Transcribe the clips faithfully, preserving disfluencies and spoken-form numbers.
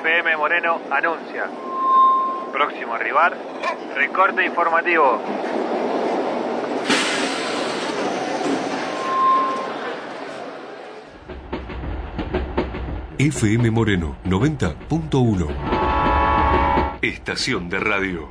F M Moreno anuncia. Próximo a arribar, recorte informativo. F M Moreno noventa punto uno. Estación de radio.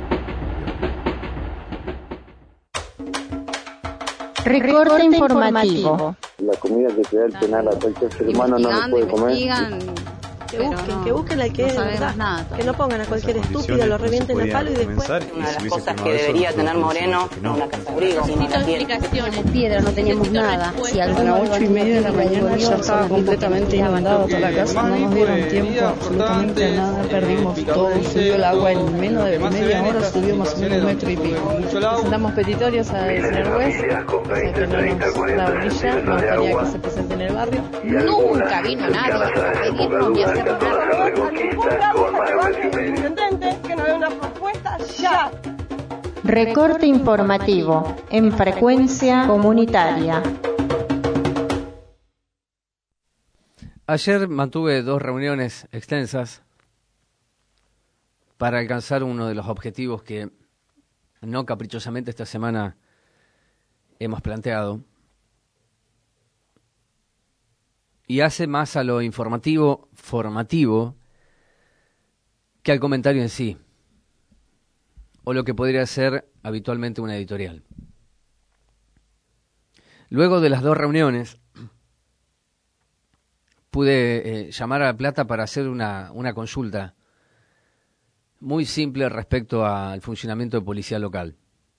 Recorte informativo. La comida que te da el penal a cualquier ser humano no lo puede comer. Que busquen, no, que busquen al que no es verdad, nada, que no pongan a cualquier estúpido, lo revienten a palo y después. Una de las cosas que debería tener Moreno, no una casa abrigo. Necesito explicaciones. Piedra, no teníamos nada. Si a las ocho y media de la mañana ya estaba completamente inundado toda la casa, no nos dieron tiempo absolutamente a nada, perdimos todo, subió el agua en menos de media hora, subió más o menos un metro y pico. Presentamos petitorios al señor juez, o sea que no nos da brilla, no quería que se presente en el barrio. Nunca vino nadie a pedirnos ni a hacer Que nos dé una propuesta ya. Recorte informativo en frecuencia comunitaria. Ayer mantuve dos reuniones extensas para alcanzar uno de los objetivos que no caprichosamente esta semana hemos planteado. Y hace más a lo informativo, formativo, que al comentario en sí, o lo que podría ser habitualmente una editorial. Luego de las dos reuniones, pude eh, llamar a La Plata para hacer una, una consulta muy simple respecto al funcionamiento de policía local.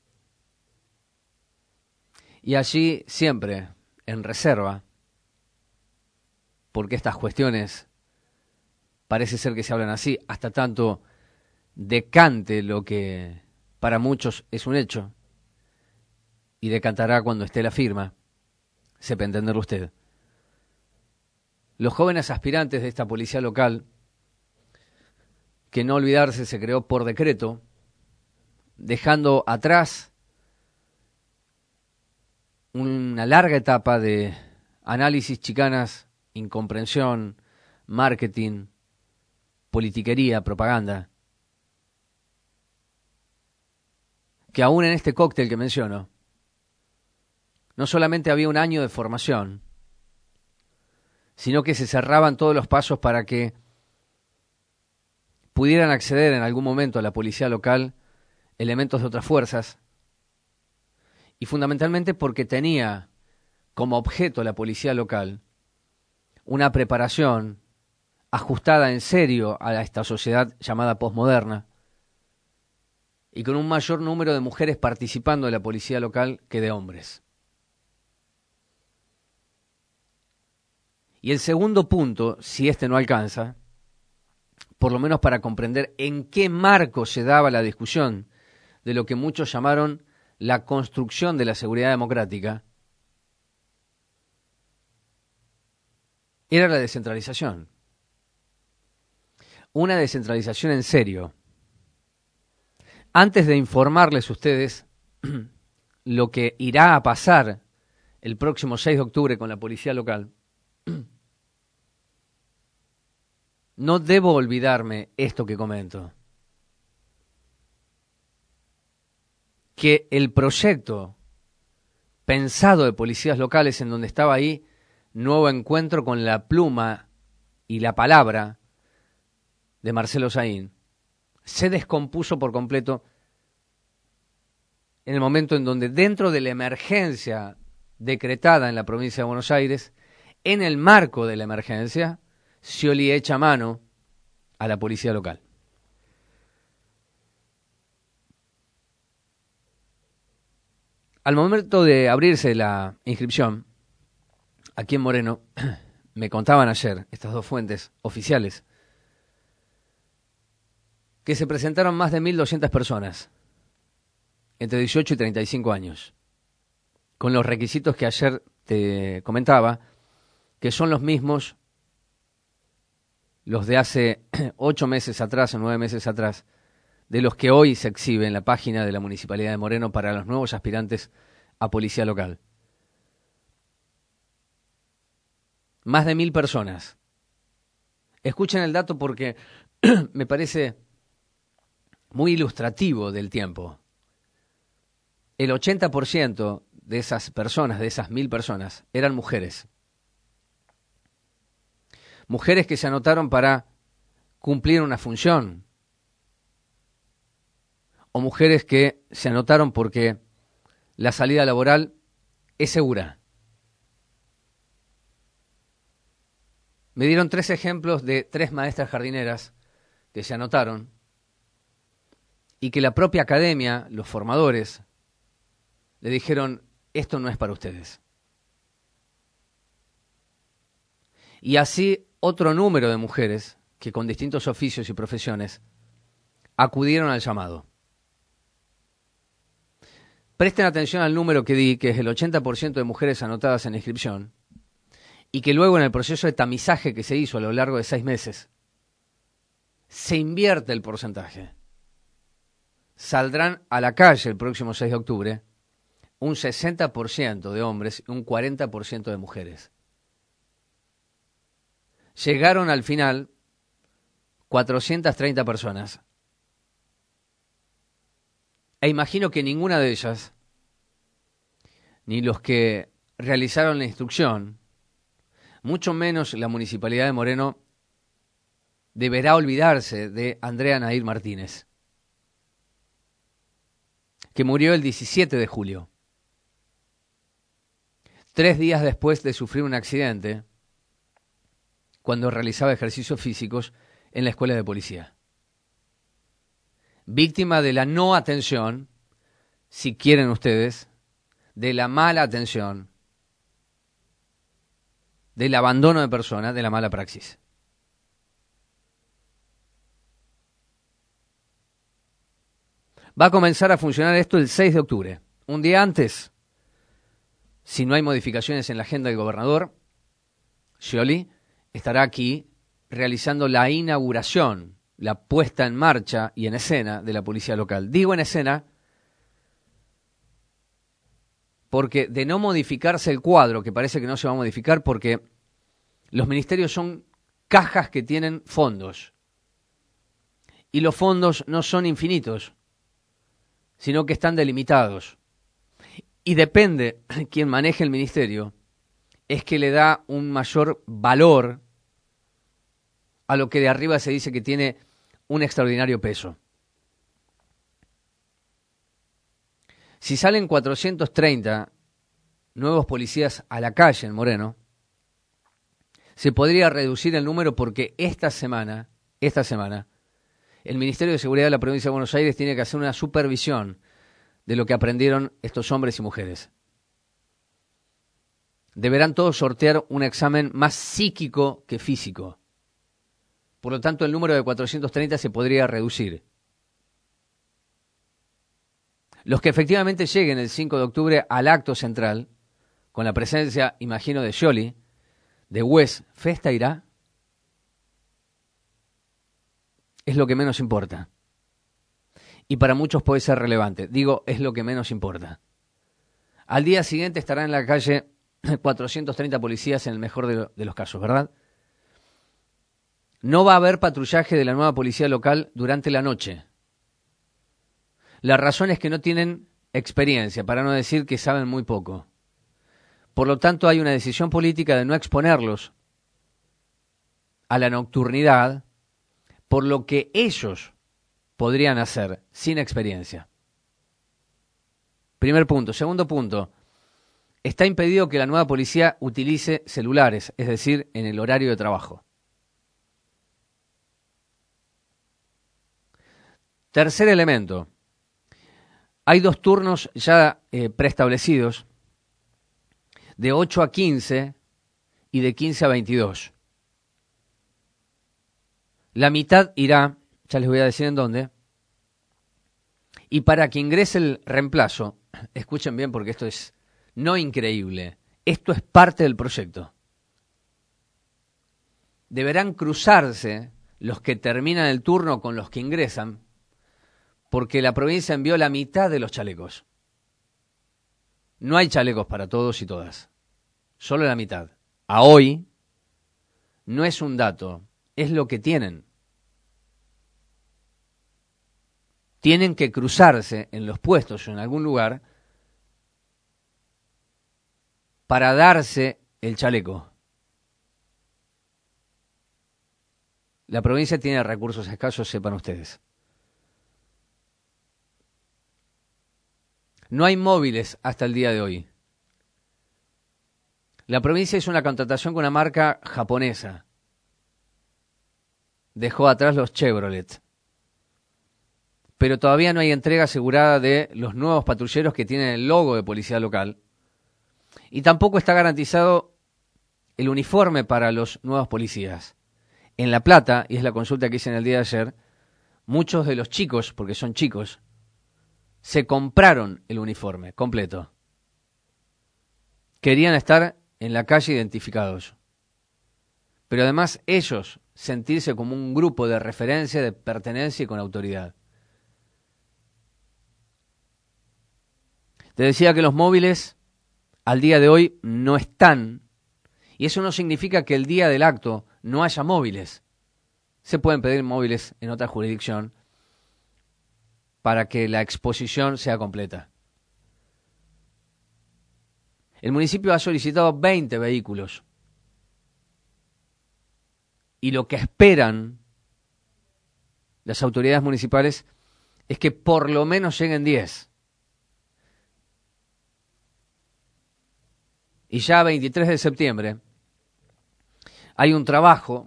Y allí siempre, en reserva, porque estas cuestiones parece ser que se hablan así, hasta tanto decante lo que para muchos es un hecho, y decantará cuando esté la firma, sepa entenderlo usted. Los jóvenes aspirantes de esta policía local, que no olvidarse se creó por decreto, dejando atrás una larga etapa de análisis, chicanas, incomprensión, marketing, politiquería, propaganda, que aún en este cóctel que menciono, no solamente había un año de formación, sino que se cerraban todos los pasos para que pudieran acceder en algún momento a la policía local elementos de otras fuerzas, y fundamentalmente porque tenía como objeto la policía local una preparación ajustada en serio a esta sociedad llamada posmoderna, y con un mayor número de mujeres participando de la policía local que de hombres. Y el segundo punto, si este no alcanza, por lo menos para comprender en qué marco se daba la discusión de lo que muchos llamaron la construcción de la seguridad democrática, era la descentralización. Una descentralización en serio. Antes de informarles a ustedes lo que irá a pasar el próximo seis de octubre con la policía local, no debo olvidarme esto que comento. Que el proyecto pensado de policías locales, en donde estaba ahí Nuevo Encuentro con la pluma y la palabra de Marcelo Saín, se descompuso por completo en el momento en donde, dentro de la emergencia decretada en la provincia de Buenos Aires, en el marco de la emergencia, Scioli echa mano a la policía local. Al momento de abrirse la inscripción, aquí en Moreno, me contaban ayer, estas dos fuentes oficiales, que se presentaron más de mil doscientas personas, entre dieciocho y treinta y cinco años, con los requisitos que ayer te comentaba, que son los mismos, los de hace ocho meses atrás o nueve meses atrás, de los que hoy se exhibe en la página de la Municipalidad de Moreno para los nuevos aspirantes a policía local. Más de mil personas, Escuchen el dato porque me parece muy ilustrativo del tiempo. El ochenta por ciento de esas personas, de esas mil personas, eran mujeres. Mujeres que se anotaron para cumplir una función. O mujeres que se anotaron porque la salida laboral es segura. Me dieron tres ejemplos de tres maestras jardineras que se anotaron y que la propia academia, los formadores, le dijeron, esto no es para ustedes. Y así otro número de mujeres que con distintos oficios y profesiones acudieron al llamado. Presten atención al número que di, que es el ochenta por ciento de mujeres anotadas en la inscripción, y que luego en el proceso de tamizaje que se hizo a lo largo de seis meses, se invierte el porcentaje. Saldrán a la calle el próximo seis de octubre un sesenta por ciento de hombres y un cuarenta por ciento de mujeres. Llegaron al final cuatrocientas treinta personas. E imagino que ninguna de ellas, ni los que realizaron la instrucción, mucho menos la Municipalidad de Moreno, deberá olvidarse de Andrea Nair Martínez, que murió el diecisiete de julio, tres días después de sufrir un accidente cuando realizaba ejercicios físicos en la escuela de policía. Víctima de la no atención, si quieren ustedes, de la mala atención, del abandono de personas, de la mala praxis. Va a comenzar a funcionar esto el seis de octubre. Un día antes, si no hay modificaciones en la agenda del gobernador, Scioli estará aquí realizando la inauguración, la puesta en marcha y en escena de la policía local. Digo en escena porque de no modificarse el cuadro, que parece que no se va a modificar porque los ministerios son cajas que tienen fondos. Y los fondos no son infinitos, sino que están delimitados. Y depende quien maneje el ministerio, es que le da un mayor valor a lo que de arriba se dice que tiene un extraordinario peso. Si salen cuatrocientos treinta nuevos policías a la calle en Moreno, se podría reducir el número porque esta semana, esta semana, el Ministerio de Seguridad de la Provincia de Buenos Aires tiene que hacer una supervisión de lo que aprendieron estos hombres y mujeres. Deberán todos sortear un examen más psíquico que físico. Por lo tanto, el número de cuatrocientos treinta se podría reducir. Los que efectivamente lleguen el cinco de octubre al acto central, con la presencia, imagino, de Scioli, de Wes, ¿Festa irá? Es lo que menos importa. Y para muchos puede ser relevante. Digo, es lo que menos importa. Al día siguiente estarán en la calle cuatrocientos treinta policías en el mejor de, lo, de los casos, ¿verdad? No va a haber patrullaje de la nueva policía local durante la noche. La razón es que no tienen experiencia, para no decir que saben muy poco. Por lo tanto, hay una decisión política de no exponerlos a la nocturnidad, por lo que ellos podrían hacer sin experiencia. Primer punto. Segundo punto. Está impedido que la nueva policía utilice celulares, es decir, en el horario de trabajo. Tercer elemento. Hay dos turnos ya eh, preestablecidos, de ocho a quince y de quince a veintidós. La mitad irá, ya les voy a decir en dónde, y para que ingrese el reemplazo, escuchen bien porque esto es no increíble, esto es parte del proyecto. Deberán cruzarse los que terminan el turno con los que ingresan, porque la provincia envió la mitad de los chalecos. No hay chalecos para todos y todas, solo la mitad. A hoy, no es un dato, es lo que tienen. Tienen que cruzarse en los puestos o en algún lugar para darse el chaleco. La provincia tiene recursos escasos, sepan ustedes. No hay móviles hasta el día de hoy. La provincia hizo una contratación con una marca japonesa. Dejó atrás los Chevrolet. Pero todavía no hay entrega asegurada de los nuevos patrulleros que tienen el logo de policía local. Y tampoco está garantizado el uniforme para los nuevos policías. En La Plata, y es la consulta que hice en el día de ayer, muchos de los chicos, porque son chicos, se compraron el uniforme completo. Querían estar en la calle identificados. Pero además ellos sentirse como un grupo de referencia, de pertenencia y con autoridad. Te decía que los móviles al día de hoy no están, y eso no significa que el día del acto no haya móviles. Se pueden pedir móviles en otra jurisdicción para que la exposición sea completa. El municipio ha solicitado veinte vehículos. Y lo que esperan las autoridades municipales es que por lo menos lleguen diez. Y ya veintitrés de septiembre hay un trabajo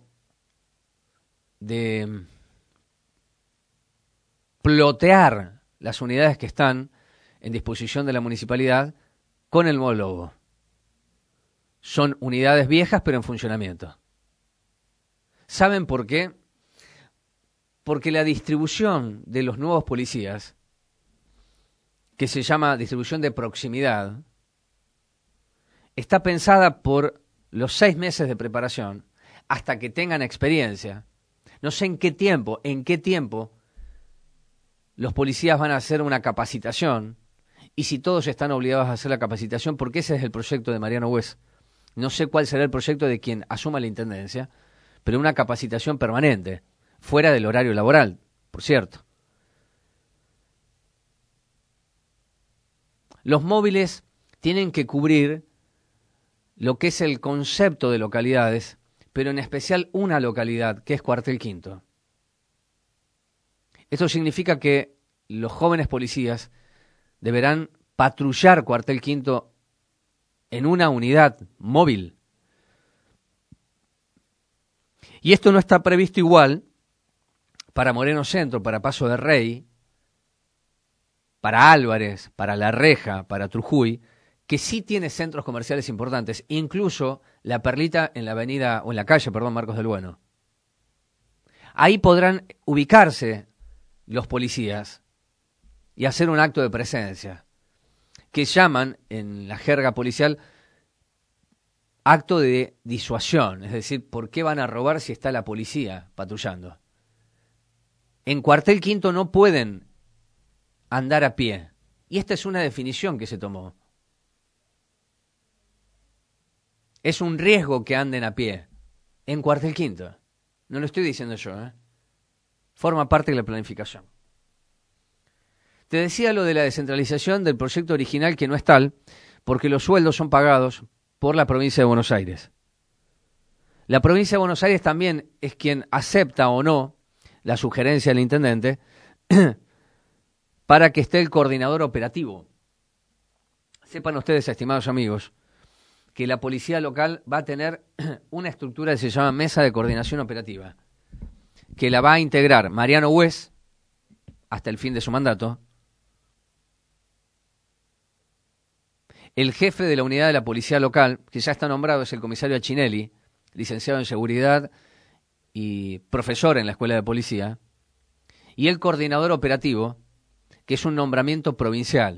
de plotear las unidades que están en disposición de la municipalidad con el nuevo logo. Son unidades viejas pero en funcionamiento. ¿Saben por qué? Porque la distribución de los nuevos policías, que se llama distribución de proximidad, está pensada por los seis meses de preparación hasta que tengan experiencia. No sé en qué tiempo, en qué tiempo los policías van a hacer una capacitación y si todos están obligados a hacer la capacitación, porque ese es el proyecto de Mariano Hues. No sé cuál será el proyecto de quien asuma la intendencia, pero una capacitación permanente, fuera del horario laboral, por cierto. Los móviles tienen que cubrir lo que es el concepto de localidades, pero en especial una localidad, que es Cuartel Quinto. Esto significa que los jóvenes policías deberán patrullar Cuartel Quinto en una unidad móvil. Y esto no está previsto igual para Moreno Centro, para Paso de Rey, para Álvarez, para La Reja, para Trujuy, que sí tiene centros comerciales importantes, incluso La Perlita en la avenida, o en la calle, perdón, Marcos del Bueno. Ahí podrán ubicarse los policías y hacer un acto de presencia, que llaman en la jerga policial acto de disuasión, es decir, ¿por qué van a robar si está la policía patrullando? En Cuartel Quinto no pueden andar a pie, y esta es una definición que se tomó. Es un riesgo que anden a pie en Cuartel Quinto. No lo estoy diciendo yo, ¿eh? Forma parte de la planificación. Te decía lo de la descentralización del proyecto original, que no es tal, porque los sueldos son pagados por la provincia de Buenos Aires. La provincia de Buenos Aires también es quien acepta o no la sugerencia del intendente para que esté el coordinador operativo. Sepan ustedes, estimados amigos, que la policía local va a tener una estructura que se llama Mesa de Coordinación Operativa, que la va a integrar Mariano Hues hasta el fin de su mandato, el jefe de la unidad de la policía local, que ya está nombrado, es el comisario Achinelli, licenciado en seguridad y profesor en la escuela de policía, y el coordinador operativo, que es un nombramiento provincial,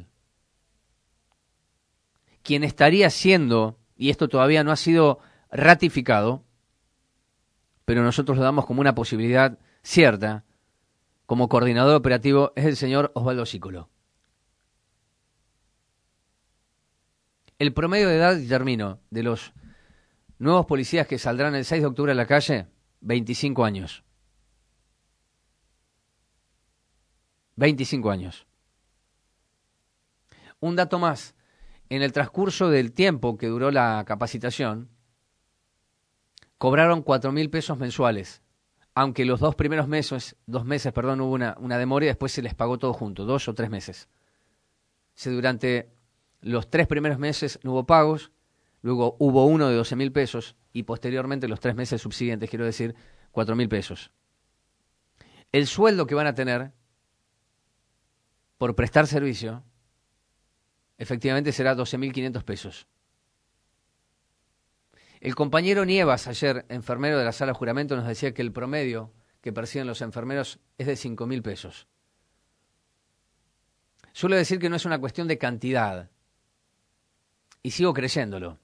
quien estaría siendo, y esto todavía no ha sido ratificado, pero nosotros lo damos como una posibilidad cierta, como coordinador operativo, es el señor Osvaldo Cícolo. El promedio de edad, y termino, de los nuevos policías que saldrán el seis de octubre a la calle veinticinco años. veinticinco años. Un dato más. En el transcurso del tiempo que duró la capacitación, cobraron cuatro mil pesos mensuales. Aunque los dos primeros meses, dos meses, perdón, hubo una, una demora y después se les pagó todo junto, dos o tres meses. Si durante los tres primeros meses no hubo pagos, luego hubo uno de doce mil pesos y posteriormente los tres meses subsiguientes, quiero decir, cuatro mil pesos. El sueldo que van a tener por prestar servicio, efectivamente será doce mil quinientos pesos. El compañero Nievas, ayer enfermero de la sala de juramento, nos decía que el promedio que perciben los enfermeros es de cinco mil pesos. Suelo decir que no es una cuestión de cantidad, y sigo creyéndolo.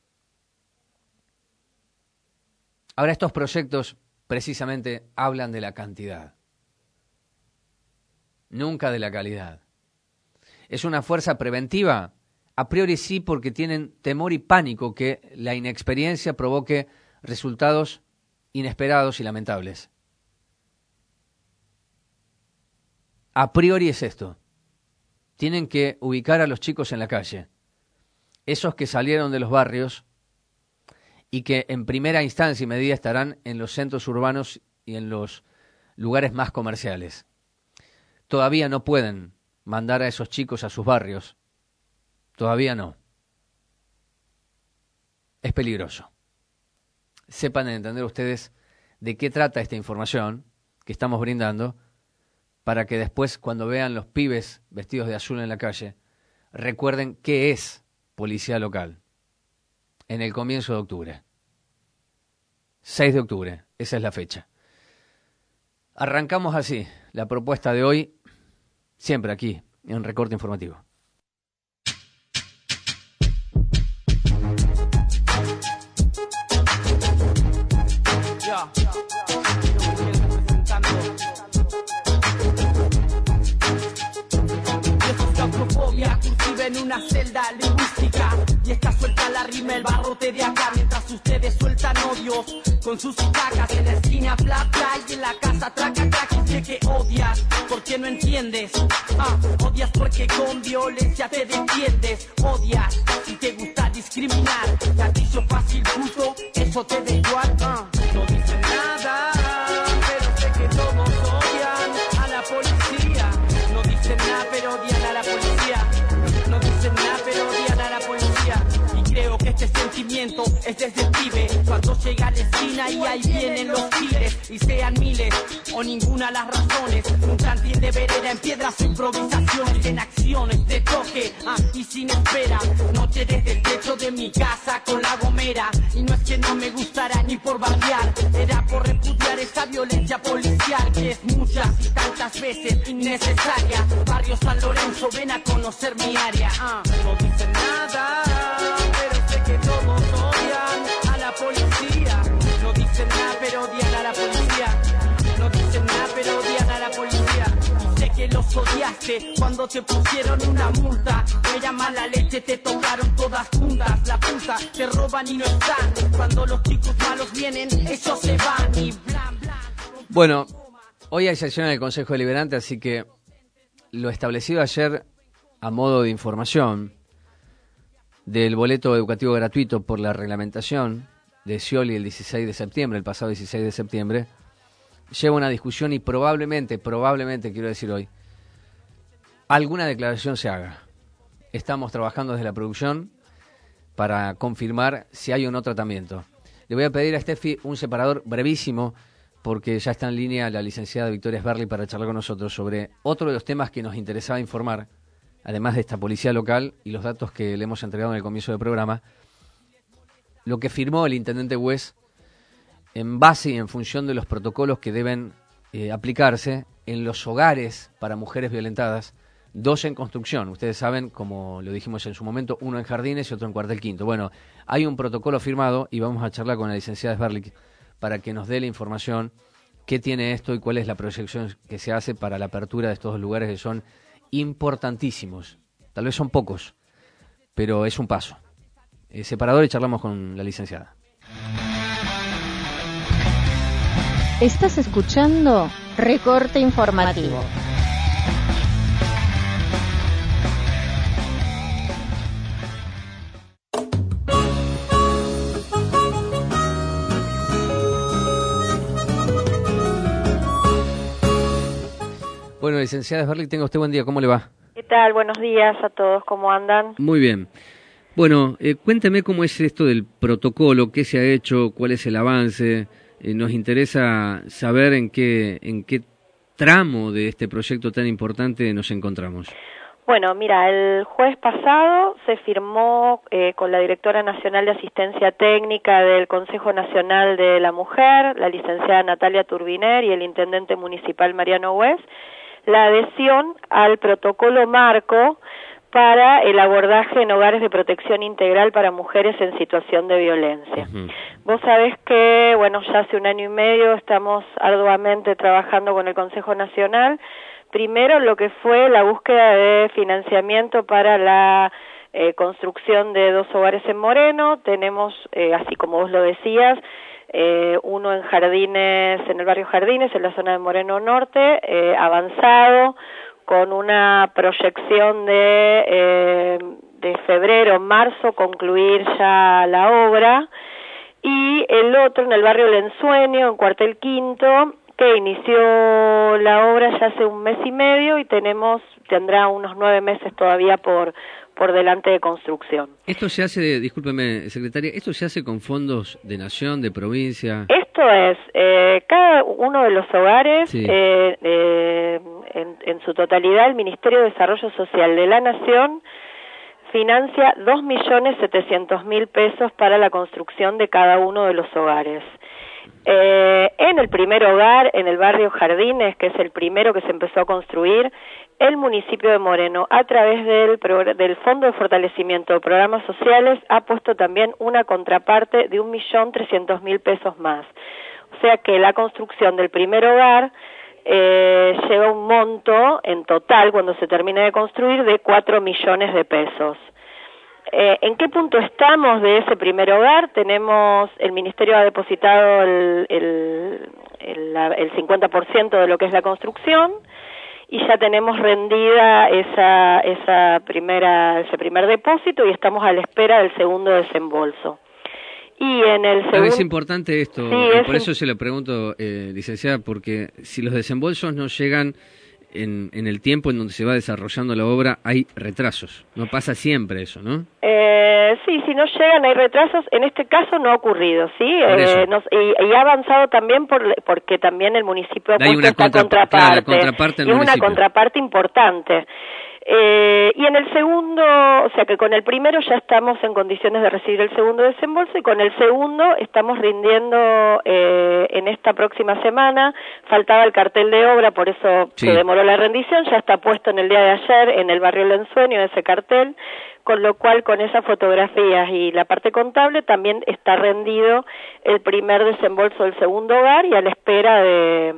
Ahora, estos proyectos precisamente hablan de la cantidad, nunca de la calidad. ¿Es una fuerza preventiva? A priori sí, porque tienen temor y pánico que la inexperiencia provoque resultados inesperados y lamentables. A priori es esto. Tienen que ubicar a los chicos en la calle, esos que salieron de los barrios y que en primera instancia y medida estarán en los centros urbanos y en los lugares más comerciales. Todavía no pueden mandar a esos chicos a sus barrios. Todavía no. Es peligroso. Sepan entender ustedes de qué trata esta información que estamos brindando, para que después, cuando vean los pibes vestidos de azul en la calle, recuerden qué es policía local en el comienzo de octubre. seis de octubre, esa es la fecha. Arrancamos así la propuesta de hoy, siempre aquí, en Recorte Informativo. En una celda lingüística y está suelta la rima, el barrote de acá, mientras ustedes sueltan odios con sus itacas en la esquina, bla bla, y en la casa traca traca. Y sé que odias porque no entiendes, ah, odias porque con violencia te defiendes, odias y te gusta discriminar, gatillo fácil puto, eso te da igual, ah. No dicen nada, pero sé que todos odian a la policía. No dicen nada, pero odian a la policía. No dicen nada, pero odian a la policía. Y creo que este sentimiento es desde el pibe, cuando llega a la esquina y ahí vienen los pibes. Y sean miles o ninguna las razones, un cantil de vereda en piedras, improvisaciones en acciones de toque, ah, y sin espera. Noche desde el techo de mi casa con la gomera. Y no es que no me gustara ni por bardear, era por repudiar esa violencia policial que es muchas y tantas veces innecesaria. Barrio San Lorenzo, ven a conocer mi área. Ah, no dicen nada, pero sé que todos odian a la policía. No dicen nada, pero odian a la policía. No dicen nada, pero odian a la policía. Y sé que los odiaste cuando te pusieron una multa. Era mala leche, te tocaron todas juntas. La puta, te roban y no están. Cuando los chicos malos vienen, ellos se van y bla, bla. Bueno, hoy hay sesión en el Consejo Deliberante, así que lo establecido ayer a modo de información del boleto educativo gratuito por la reglamentación de Scioli el dieciséis de septiembre, el pasado dieciséis de septiembre, lleva una discusión y probablemente, probablemente, quiero decir hoy, alguna declaración se haga. Estamos trabajando desde la producción para confirmar si hay o no tratamiento. Le voy a pedir a Steffi un separador brevísimo, porque ya está en línea la licenciada Victoria Sberli para charlar con nosotros sobre otro de los temas que nos interesaba informar, además de esta policía local y los datos que le hemos entregado en el comienzo del programa, lo que firmó el intendente Güez en base y en función de los protocolos que deben eh, aplicarse en los hogares para mujeres violentadas, dos en construcción. Ustedes saben, como lo dijimos en su momento, uno en Jardines y otro en Cuartel Quinto. Bueno, hay un protocolo firmado y vamos a charlar con la licenciada Sberli para que nos dé la información, qué tiene esto y cuál es la proyección que se hace para la apertura de estos dos lugares que son importantísimos. Tal vez son pocos, pero es un paso. Eh, separador y charlamos con la licenciada. Estás escuchando Recorte Informativo. Bueno, licenciada Sberlik, tenga usted buen día, ¿cómo le va? ¿Qué tal? Buenos días a todos, ¿cómo andan? Muy bien. Bueno, eh, cuéntame cómo es esto del protocolo, qué se ha hecho, cuál es el avance. Eh, nos interesa saber en qué, en qué tramo de este proyecto tan importante nos encontramos. Bueno, mira, el jueves pasado se firmó eh, con la Directora Nacional de Asistencia Técnica del Consejo Nacional de la Mujer, la licenciada Natalia Turbiner y el Intendente Municipal Mariano Hues, la adhesión al protocolo marco para el abordaje en hogares de protección integral para mujeres en situación de violencia. Uh-huh. Vos sabés que, bueno, ya hace un año y medio estamos arduamente trabajando con el Consejo Nacional, primero lo que fue la búsqueda de financiamiento para la eh, construcción de dos hogares en Moreno. Tenemos, eh, así como vos lo decías, Eh, uno en Jardines, en el barrio Jardines, en la zona de Moreno Norte, eh, avanzado, con una proyección de, eh, de febrero, marzo, concluir ya la obra, y el otro en el barrio El Ensueño, en Cuartel Quinto, que inició la obra ya hace un mes y medio y tenemos, tendrá unos nueve meses todavía por por delante de construcción. Esto se hace, discúlpeme, secretaria, ¿esto se hace con fondos de nación, de provincia? Esto es, eh, cada uno de los hogares, sí. eh, eh, en, en su totalidad, el Ministerio de Desarrollo Social de la Nación financia dos millones setecientos mil pesos para la construcción de cada uno de los hogares. Eh, en el primer hogar, en el barrio Jardines, que es el primero que se empezó a construir, el municipio de Moreno, a través del, del Fondo de Fortalecimiento de Programas Sociales, ha puesto también una contraparte de un millón trescientos mil pesos más. O sea que la construcción del primer hogar eh, lleva un monto en total, cuando se termine de construir, de cuatro millones de pesos. Eh, ¿En qué punto estamos de ese primer hogar? Tenemos, el Ministerio ha depositado el, el, el, el cincuenta por ciento de lo que es la construcción y ya tenemos rendida esa, esa primera, ese primer depósito y estamos a la espera del segundo desembolso. Y en el segundo... Es importante esto, sí, y es por eso se lo pregunto, eh, licenciada, porque si los desembolsos no llegan en, en el tiempo en donde se va desarrollando la obra, hay retrasos. No pasa siempre eso, ¿no? Eh, sí, si no llegan hay retrasos. En este caso no ha ocurrido, ¿sí? Eh, nos, y, y ha avanzado también por, porque también el municipio ha puesto esta contra, contraparte. Claro, contraparte y es una contraparte importante. Eh, y en el segundo, o sea que con el primero ya estamos en condiciones de recibir el segundo desembolso y con el segundo estamos rindiendo eh, en esta próxima semana. Faltaba el cartel de obra, por eso sí. se demoró la rendición, ya está puesto en el día de ayer en el barrio El Ensueño ese cartel, con lo cual con esas fotografías y la parte contable también está rendido el primer desembolso del segundo hogar y a la espera de...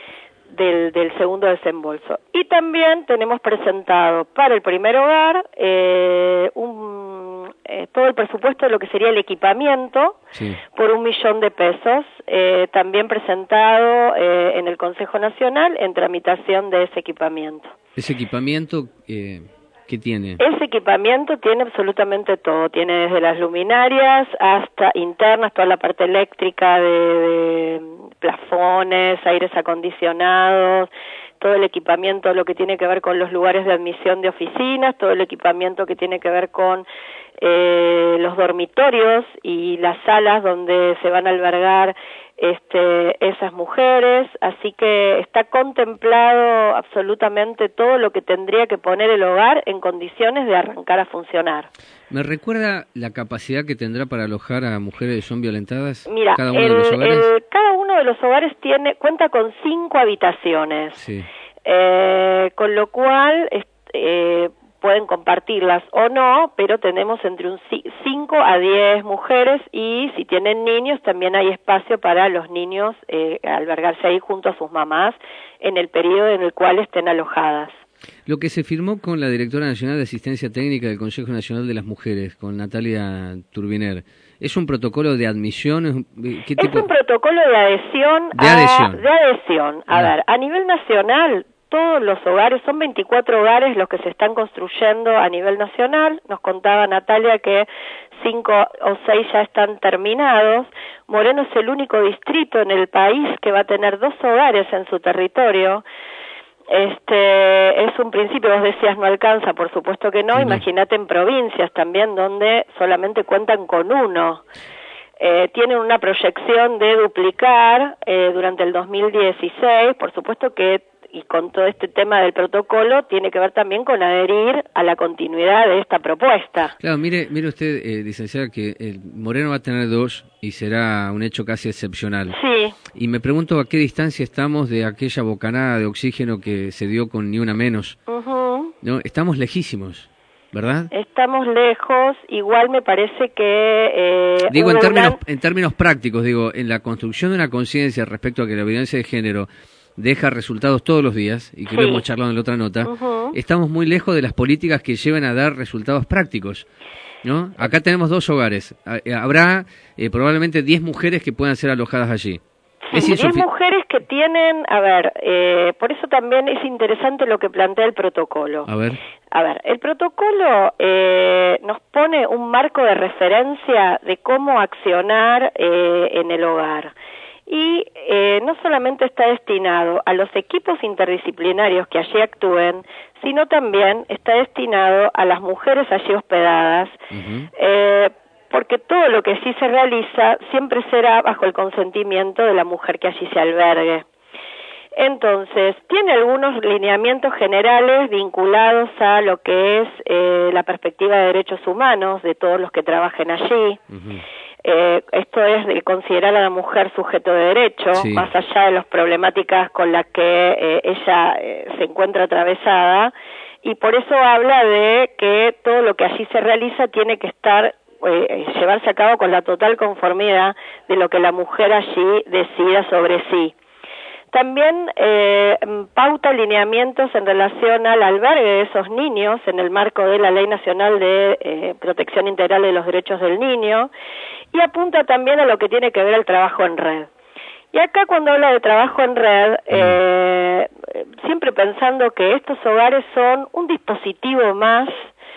Del, del segundo desembolso. Y también tenemos presentado para el primer hogar eh, un, eh, todo el presupuesto de lo que sería el equipamiento sí. por un millón de pesos, eh, también presentado eh, en el Consejo Nacional en tramitación de ese equipamiento. ¿Ese equipamiento eh, qué tiene? Ese equipamiento tiene absolutamente todo, tiene desde las luminarias hasta internas, toda la parte eléctrica de, de plafones, aires acondicionados, todo el equipamiento, lo que tiene que ver con los lugares de admisión de oficinas, todo el equipamiento que tiene que ver con eh, los dormitorios y las salas donde se van a albergar este, esas mujeres, así que está contemplado absolutamente todo lo que tendría que poner el hogar en condiciones de arrancar a funcionar. ¿Me recuerda la capacidad que tendrá para alojar a mujeres que son violentadas? Mira, cada uno el, de los hogares. El, cada uno de los hogares tiene cuenta con cinco habitaciones, sí. eh, con lo cual eh, pueden compartirlas o no, pero tenemos entre un cinco a diez mujeres y si tienen niños también hay espacio para los niños eh, albergarse ahí junto a sus mamás en el periodo en el cual estén alojadas. Lo que se firmó con la Directora Nacional de Asistencia Técnica del Consejo Nacional de las Mujeres, con Natalia Turbiner, ¿Es un protocolo de admisión? ¿Qué tipo? Es un protocolo de adhesión. De adhesión. A, de adhesión. A ah. ver, a nivel nacional, todos los hogares, son veinticuatro hogares los que se están construyendo a nivel nacional. Nos contaba Natalia que cinco o seis ya están terminados. Moreno es el único distrito en el país que va a tener dos hogares en su territorio. Este es un principio, vos decías no alcanza, por supuesto que no, sí, imagínate en provincias también donde solamente cuentan con uno. Eh, tienen una proyección de duplicar eh, durante el dos mil dieciséis, por supuesto que, y con todo este tema del protocolo, tiene que ver también con adherir a la continuidad de esta propuesta. Claro, mire, mire usted, eh, licenciada, que el Moreno va a tener dos y será un hecho casi excepcional. Sí. Y me pregunto a qué distancia estamos de aquella bocanada de oxígeno que se dio con Ni Una Menos. Uh-huh. ¿No? Estamos lejísimos, ¿verdad? Estamos lejos, igual me parece que... Eh, digo, en términos, gran... en términos prácticos, digo, en la construcción de una conciencia respecto a que la violencia de género deja resultados todos los días, y que lo hemos charlado en la otra nota, uh-huh. estamos muy lejos de las políticas que lleven a dar resultados prácticos, ¿no? Acá tenemos dos hogares, habrá eh, probablemente diez mujeres que puedan ser alojadas allí. Sí, diez mujeres que tienen, a ver, eh, por eso también es interesante lo que plantea el protocolo. A ver. A ver, el protocolo eh, nos pone un marco de referencia de cómo accionar eh, en el hogar. Y eh, no solamente está destinado a los equipos interdisciplinarios que allí actúen, sino también está destinado a las mujeres allí hospedadas, uh-huh. eh, porque todo lo que allí se realiza siempre será bajo el consentimiento de la mujer que allí se albergue. Entonces, tiene algunos lineamientos generales vinculados a lo que es eh, la perspectiva de derechos humanos de todos los que trabajen allí. Uh-huh. Eh, esto es de considerar a la mujer sujeto de derecho, sí. más allá de las problemáticas con las que eh, ella eh, se encuentra atravesada, y por eso habla de que todo lo que allí se realiza tiene que estar, eh, llevarse a cabo con la total conformidad de lo que la mujer allí decida sobre sí. También eh, pauta lineamientos en relación al albergue de esos niños en el marco de la Ley Nacional de eh, Protección Integral de los Derechos del Niño, y apunta también a lo que tiene que ver el trabajo en red. Y acá cuando habla de trabajo en red, eh, siempre pensando que estos hogares son un dispositivo más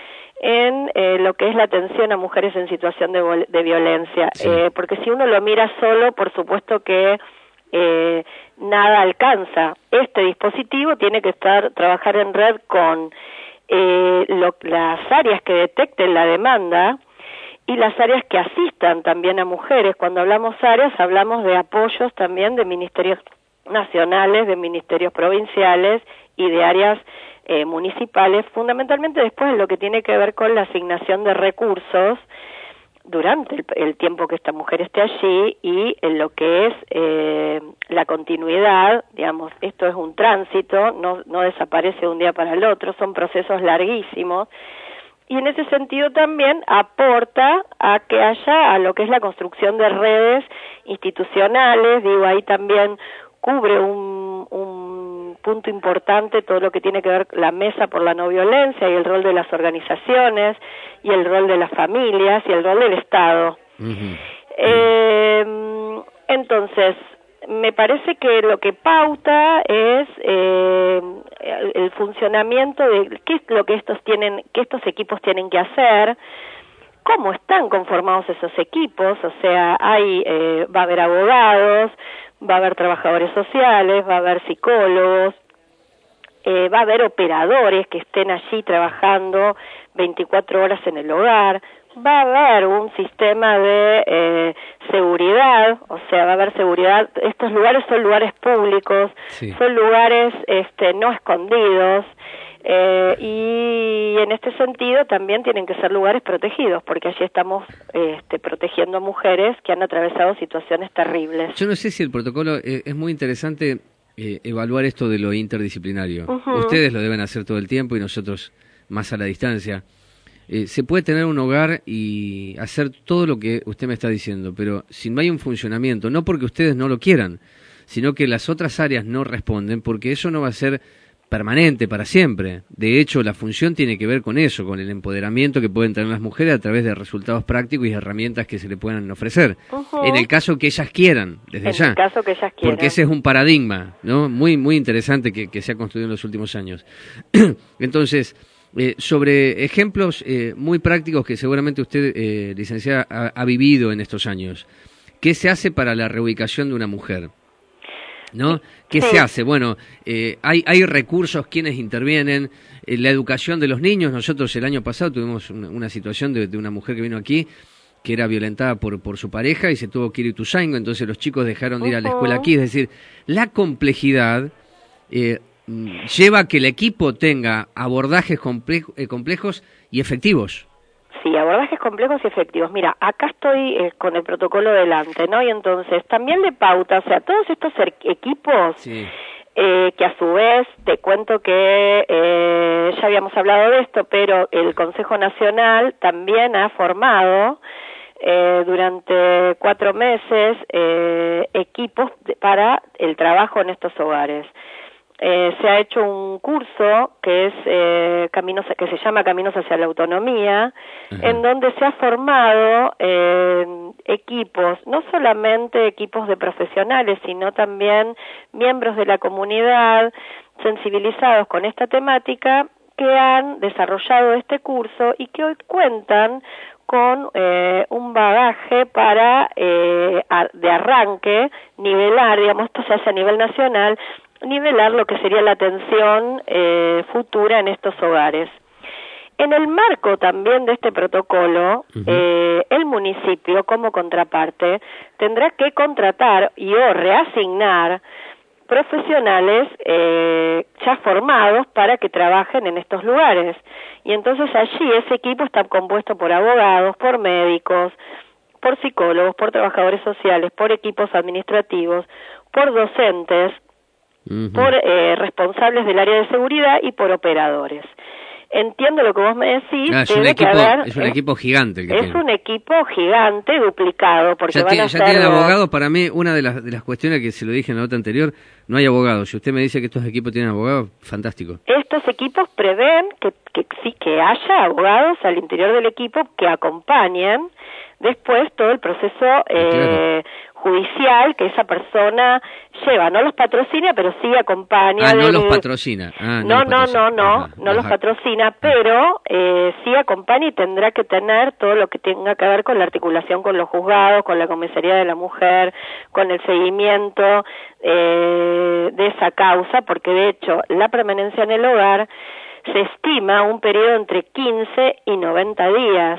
en eh, lo que es la atención a mujeres en situación de, de violencia, sí. eh, porque si uno lo mira solo, por supuesto que eh, nada alcanza. Este dispositivo tiene que estar trabajar en red con eh, lo, las áreas que detecten la demanda y las áreas que asistan también a mujeres. Cuando hablamos áreas, hablamos de apoyos también de ministerios nacionales, de ministerios provinciales y de áreas eh, municipales, fundamentalmente después de lo que tiene que ver con la asignación de recursos durante el, el tiempo que esta mujer esté allí y en lo que es eh, la continuidad, digamos, esto es un tránsito, no, no desaparece de un día para el otro, son procesos larguísimos, y en ese sentido también aporta a que haya a lo que es la construcción de redes institucionales, digo, ahí también cubre un, un punto importante todo lo que tiene que ver la Mesa por la No Violencia y el rol de las organizaciones y el rol de las familias y el rol del Estado. Uh-huh. Eh, entonces, me parece que lo que pauta es eh, el, el funcionamiento de qué es lo que estos tienen, que estos equipos tienen que hacer, cómo están conformados esos equipos, o sea, hay eh, va a haber abogados, va a haber trabajadores sociales, va a haber psicólogos, eh, va a haber operadores que estén allí trabajando veinticuatro horas en el hogar, va a haber un sistema de eh, seguridad, o sea, va a haber seguridad. Estos lugares son lugares públicos, sí. son lugares este, no escondidos, eh, y en este sentido también tienen que ser lugares protegidos, porque allí estamos este, protegiendo a mujeres que han atravesado situaciones terribles. Yo no sé si el protocolo, eh, es muy interesante eh, evaluar esto de lo interdisciplinario. Uh-huh. Ustedes lo deben hacer todo el tiempo y nosotros más a la distancia. Eh, se puede tener un hogar y hacer todo lo que usted me está diciendo, pero si no hay un funcionamiento, no porque ustedes no lo quieran, sino que las otras áreas no responden, porque eso no va a ser permanente, para siempre. De hecho, la función tiene que ver con eso, con el empoderamiento que pueden tener las mujeres a través de resultados prácticos y herramientas que se le puedan ofrecer. Uh-huh. En el caso que ellas quieran, desde en ya. En el caso que ellas quieran. Porque ese es un paradigma, ¿no? Muy, muy interesante que, que se ha construido en los últimos años. Entonces, eh, sobre ejemplos eh, muy prácticos que seguramente usted, eh, licenciada, ha, ha vivido en estos años. ¿Qué se hace para la reubicación de una mujer? ¿No? ¿Qué sí. se hace? Bueno, eh, hay, hay recursos quienes intervienen, eh, la educación de los niños. Nosotros el año pasado tuvimos una, una situación de, de una mujer que vino aquí que era violentada por, por su pareja y se tuvo que ir a Ituzaingó, entonces los chicos dejaron de ir uh-huh. a la escuela aquí. Es decir, la complejidad eh, lleva a que el equipo tenga abordajes comple- eh, complejos y efectivos. Sí, abordajes complejos y efectivos. Mira, acá estoy eh, con el protocolo delante, ¿no? Y entonces también le pauta, o sea, todos estos er- equipos, sí. eh, que a su vez, te cuento que eh, ya habíamos hablado de esto, pero el Consejo Nacional también ha formado eh, durante cuatro meses eh, equipos de, para el trabajo en estos hogares. Eh, se ha hecho un curso que es eh, caminos que se llama Caminos hacia la Autonomía, uh-huh. en donde se ha formado eh, equipos, no solamente equipos de profesionales, sino también miembros de la comunidad sensibilizados con esta temática que han desarrollado este curso y que hoy cuentan con eh, un bagaje para eh, a, de arranque nivelar, digamos, esto se hace a nivel nacional, nivelar lo que sería la atención eh, futura en estos hogares. En el marco también de este protocolo, uh-huh. eh, el municipio como contraparte tendrá que contratar y o reasignar profesionales eh, ya formados para que trabajen en estos lugares. Y entonces allí ese equipo está compuesto por abogados, por médicos, por psicólogos, por trabajadores sociales, por equipos administrativos, por docentes, Uh-huh. por eh, responsables del área de seguridad y por operadores. Entiendo lo que vos me decís. Ah, es, un equipo, haber, es un es, equipo gigante. El que es tiene. un equipo gigante, duplicado, porque ya van tiene, a ya ser... tienen abogados. Para mí, una de las, de las cuestiones que se lo dije en la nota anterior, no hay abogados. Si usted me dice que estos equipos tienen abogados, fantástico. Estos equipos prevén que, que sí que haya abogados al interior del equipo que acompañen después todo el proceso eh, claro. judicial que esa persona lleva. No los patrocina, pero sí acompaña. Ah, no del... los patrocina. Ah, no, no, no, no, no, Ajá, no ajá. los patrocina, pero eh, sí acompaña y tendrá que tener todo lo que tenga que ver con la articulación con los juzgados, con la comisaría de la mujer, con el seguimiento eh, de esa causa, porque de hecho la permanencia en el hogar se estima un periodo entre quince y noventa días.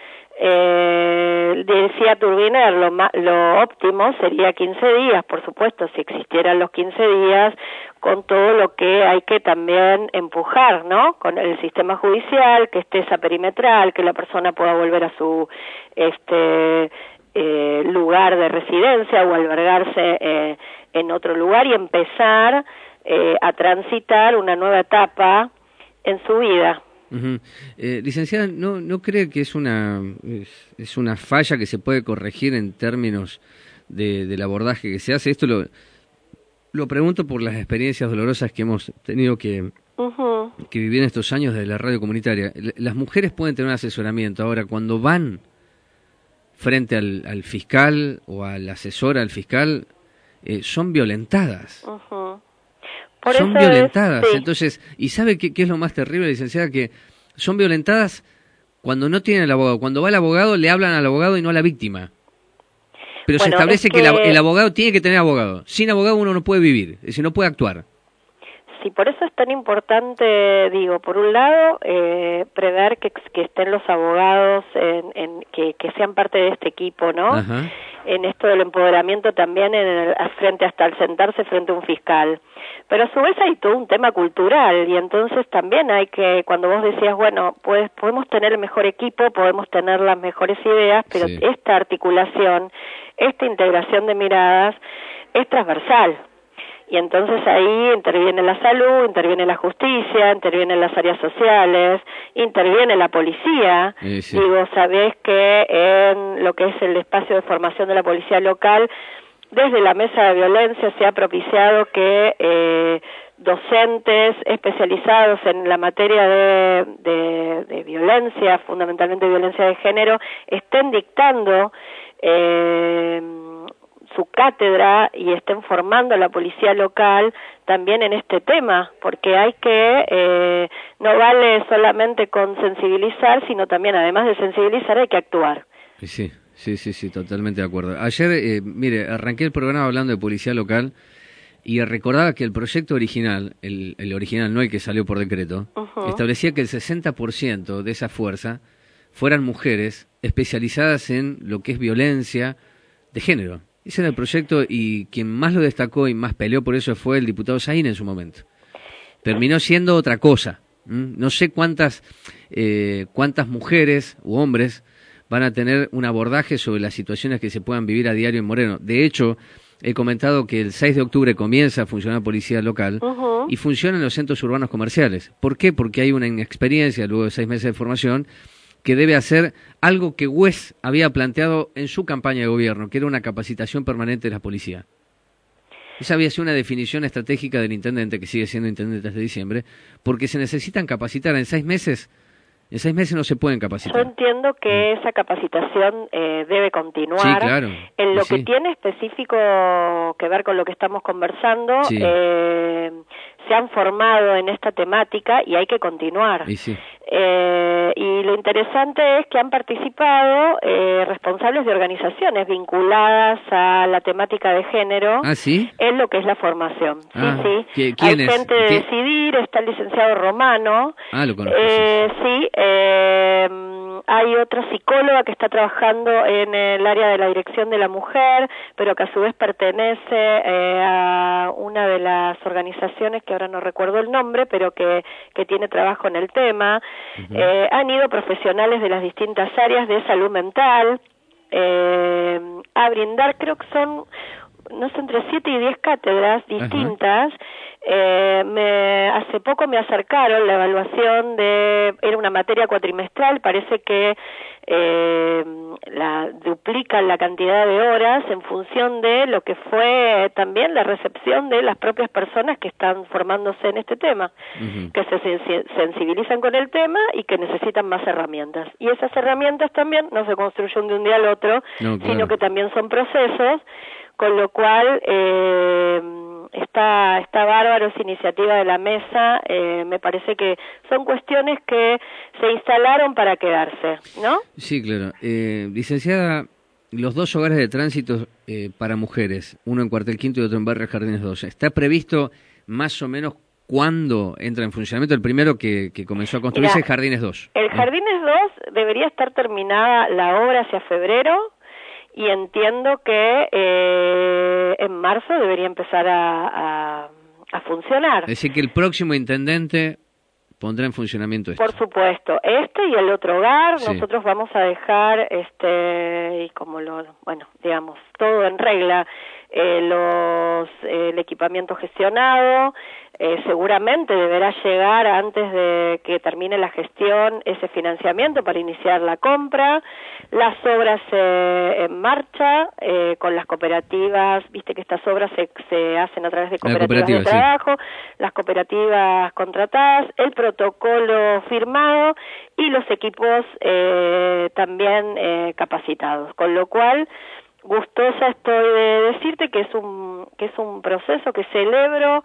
Eh, decía Turbiner, lo, lo óptimo sería quince días, por supuesto, si existieran los quince días, con todo lo que hay que también empujar, ¿no? Con el sistema judicial, que esté esa perimetral, que la persona pueda volver a su este eh, lugar de residencia o albergarse eh, en otro lugar y empezar eh, a transitar una nueva etapa en su vida. Uh-huh. Eh, licenciada, ¿no, no cree que es una es, es una falla que se puede corregir en términos de, del abordaje que se hace? Esto lo, lo pregunto por las experiencias dolorosas que hemos tenido que, uh-huh. que vivir en estos años de la radio comunitaria. Las mujeres pueden tener un asesoramiento. Ahora, cuando van frente al, al fiscal o al asesor, al fiscal, eh, son violentadas. Uh-huh. Por son violentadas, es, sí. Entonces, ¿y sabe qué, qué es lo más terrible, licenciada? Que son violentadas cuando no tienen el abogado. Cuando va el abogado, le hablan al abogado y no a la víctima. Pero bueno, se establece es que, que la, el abogado tiene que tener abogado. Sin abogado uno no puede vivir, es decir, no puede actuar. Sí, por eso es tan importante, digo, por un lado, eh, prever que, que estén los abogados, en, en que, que sean parte de este equipo, ¿no? Ajá. En esto del empoderamiento también en el, frente hasta al sentarse frente a un fiscal. Pero a su vez hay todo un tema cultural y entonces también hay que, cuando vos decías, bueno, pues podemos tener el mejor equipo, podemos tener las mejores ideas, pero sí. esta articulación, esta integración de miradas es transversal. Y entonces ahí interviene la salud, interviene la justicia, intervienen las áreas sociales, interviene la policía. Sí, sí. Digo, sabés que en lo que es el espacio de formación de la policía local, desde la mesa de violencia se ha propiciado que eh, docentes especializados en la materia de, de, de violencia, fundamentalmente violencia de género, estén dictando eh, su cátedra y estén formando a la policía local también en este tema, porque hay que, eh, no vale solamente con sensibilizar, sino también, además de sensibilizar, hay que actuar. Sí, sí, sí, sí, totalmente de acuerdo. Ayer, eh, mire, arranqué el programa hablando de policía local y recordaba que el proyecto original, el, el original, no el que salió por decreto, uh-huh. establecía que el sesenta por ciento de esa fuerza fueran mujeres especializadas en lo que es violencia de género. Ese era el proyecto y quien más lo destacó y más peleó por eso fue el diputado Saín en su momento. Terminó siendo otra cosa. ¿Mm? No sé cuántas, eh, cuántas mujeres u hombres van a tener un abordaje sobre las situaciones que se puedan vivir a diario en Moreno. De hecho, he comentado que el seis de octubre comienza a funcionar policía local uh-huh. y funciona en los centros urbanos comerciales. ¿Por qué? Porque hay una inexperiencia luego de seis meses de formación que debe hacer algo que W E S había planteado en su campaña de gobierno, que era una capacitación permanente de la policía. Esa había sido una definición estratégica del intendente, que sigue siendo intendente desde diciembre, porque se necesitan capacitar en seis meses. En seis meses no se pueden capacitar. Yo entiendo que esa capacitación eh, debe continuar. Sí, claro. En lo sí. que tiene específico que ver con lo que estamos conversando, sí. eh, se han formado en esta temática y hay que continuar. Y, sí. eh, y lo interesante es que han participado eh, responsables de organizaciones vinculadas a la temática de género ¿Ah, sí? en lo que es la formación. Ah, sí, sí. ¿quién hay es? gente de ¿Quién? Decidir, está el licenciado Romano. Ah, lo conozco. Eh, sí. sí eh, hay otra psicóloga que está trabajando en el área de la dirección de la mujer, pero que a su vez pertenece eh, a una de las organizaciones que ahora no recuerdo el nombre, pero que, que tiene trabajo en el tema. Uh-huh. Eh, han ido profesionales de las distintas áreas de salud mental eh, a brindar, creo que son, no sé, entre siete y diez cátedras distintas. Uh-huh. Eh, me, hace poco me acercaron la evaluación de, era una materia cuatrimestral, parece que eh, la duplican la cantidad de horas en función de lo que fue también la recepción de las propias personas que están formándose en este tema, uh-huh. que se sensibilizan con el tema y que necesitan más herramientas. Y esas herramientas también no se construyen de un día al otro, no, claro. sino que también son procesos, con lo cual eh, está está bárbaro esa iniciativa de la mesa. Eh, me parece que son cuestiones que se instalaron para quedarse, ¿no? Sí, claro. Eh, licenciada, los dos hogares de tránsito eh, para mujeres, uno en Cuartel Quinto y otro en Barrio Jardines dos, ¿está previsto más o menos cuándo entra en funcionamiento? El primero que, que comenzó a construirse es Jardines dos. El Jardines dos debería estar terminada la obra hacia febrero, y entiendo que eh, en marzo debería empezar a, a, a funcionar. Es decir, que el próximo intendente pondrá en funcionamiento esto. Por supuesto, este y el otro hogar, sí. nosotros vamos a dejar, este y como lo, bueno, digamos, todo en regla, eh, los eh, el equipamiento gestionado, eh, seguramente deberá llegar antes de que termine la gestión ese financiamiento para iniciar la compra, las obras eh, en marcha, eh, con las cooperativas, viste que estas obras se, se hacen a través de cooperativas de trabajo, sí. las cooperativas contratadas, el protocolo firmado y los equipos eh, también eh, capacitados, con lo cual gustosa estoy de decirte que es un que es un proceso que celebro,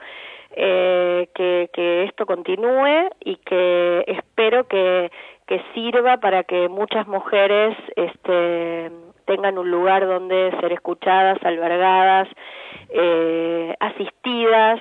eh, que que esto continúe y que espero que que sirva para que muchas mujeres este tengan un lugar donde ser escuchadas, albergadas, eh, asistidas.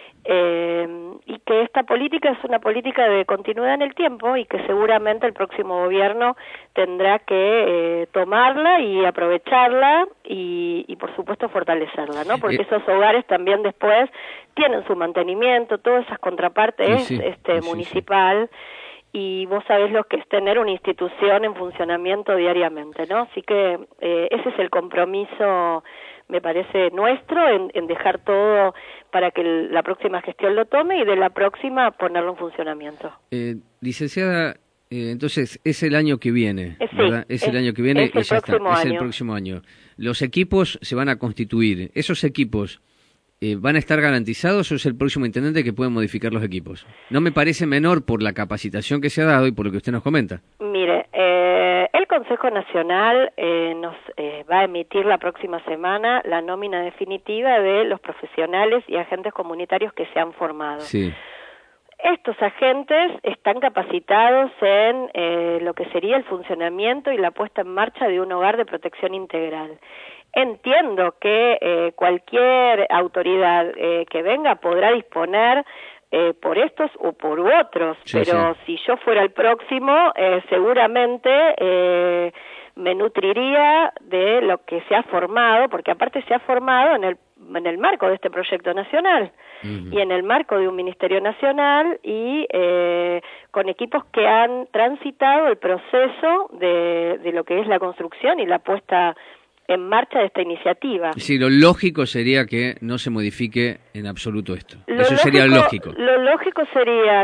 Eh, y que esta política es una política de continuidad en el tiempo y que seguramente el próximo gobierno tendrá que eh, tomarla y aprovecharla y, y por supuesto fortalecerla, ¿no? Porque eh, esos hogares también después tienen su mantenimiento, todas esas contrapartes sí, sí, este sí, municipal sí. Y vos sabés lo que es tener una institución en funcionamiento diariamente, ¿no? Así que eh, ese es el compromiso, me parece, nuestro, en, en dejar todo para que el, la próxima gestión lo tome y de la próxima ponerlo en funcionamiento. Eh, licenciada, eh, entonces es el año que viene, eh, sí, ¿verdad? Es, es el año que viene es el y ya próximo está, año. es el próximo año. Los equipos se van a constituir. Esos equipos eh, ¿van a estar garantizados o es el próximo intendente que puede modificar los equipos? No me parece menor por la capacitación que se ha dado y por lo que usted nos comenta. Mire, eh, el Consejo Nacional eh, nos eh, va a emitir la próxima semana la nómina definitiva de los profesionales y agentes comunitarios que se han formado. Sí. Estos agentes están capacitados en eh, lo que sería el funcionamiento y la puesta en marcha de un hogar de protección integral. Entiendo que eh, cualquier autoridad eh, que venga podrá disponer eh, por estos o por otros, sí, pero sí. Si yo fuera el próximo, eh, seguramente eh, me nutriría de lo que se ha formado, porque aparte se ha formado en el en el marco de este proyecto nacional uh-huh. y en el marco de un ministerio nacional y eh, con equipos que han transitado el proceso de, de lo que es la construcción y la puesta en marcha de esta iniciativa. Sí, lo lógico sería que no se modifique en absoluto esto. Lo Eso lógico, sería lógico. Lo lógico sería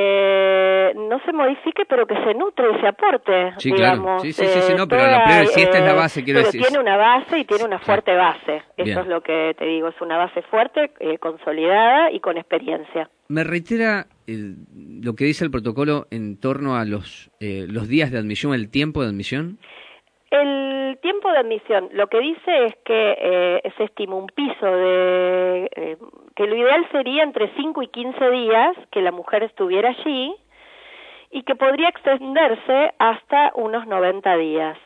que no se modifique, pero que se nutre y se aporte, sí, digamos. Claro. Sí, sí, sí, sí, no, pero toda, lo primero, si esta es la base, quiero pero decir... tiene una base y tiene una fuerte sí. base. Bien. Eso es lo que te digo, es una base fuerte, eh, consolidada y con experiencia. Me reitera el, lo que dice el protocolo en torno a los, eh, los días de admisión, el tiempo de admisión. El tiempo de admisión, lo que dice es que eh, se estima un piso de, eh, que lo ideal sería entre cinco y quince días que la mujer estuviera allí y que podría extenderse hasta unos noventa días.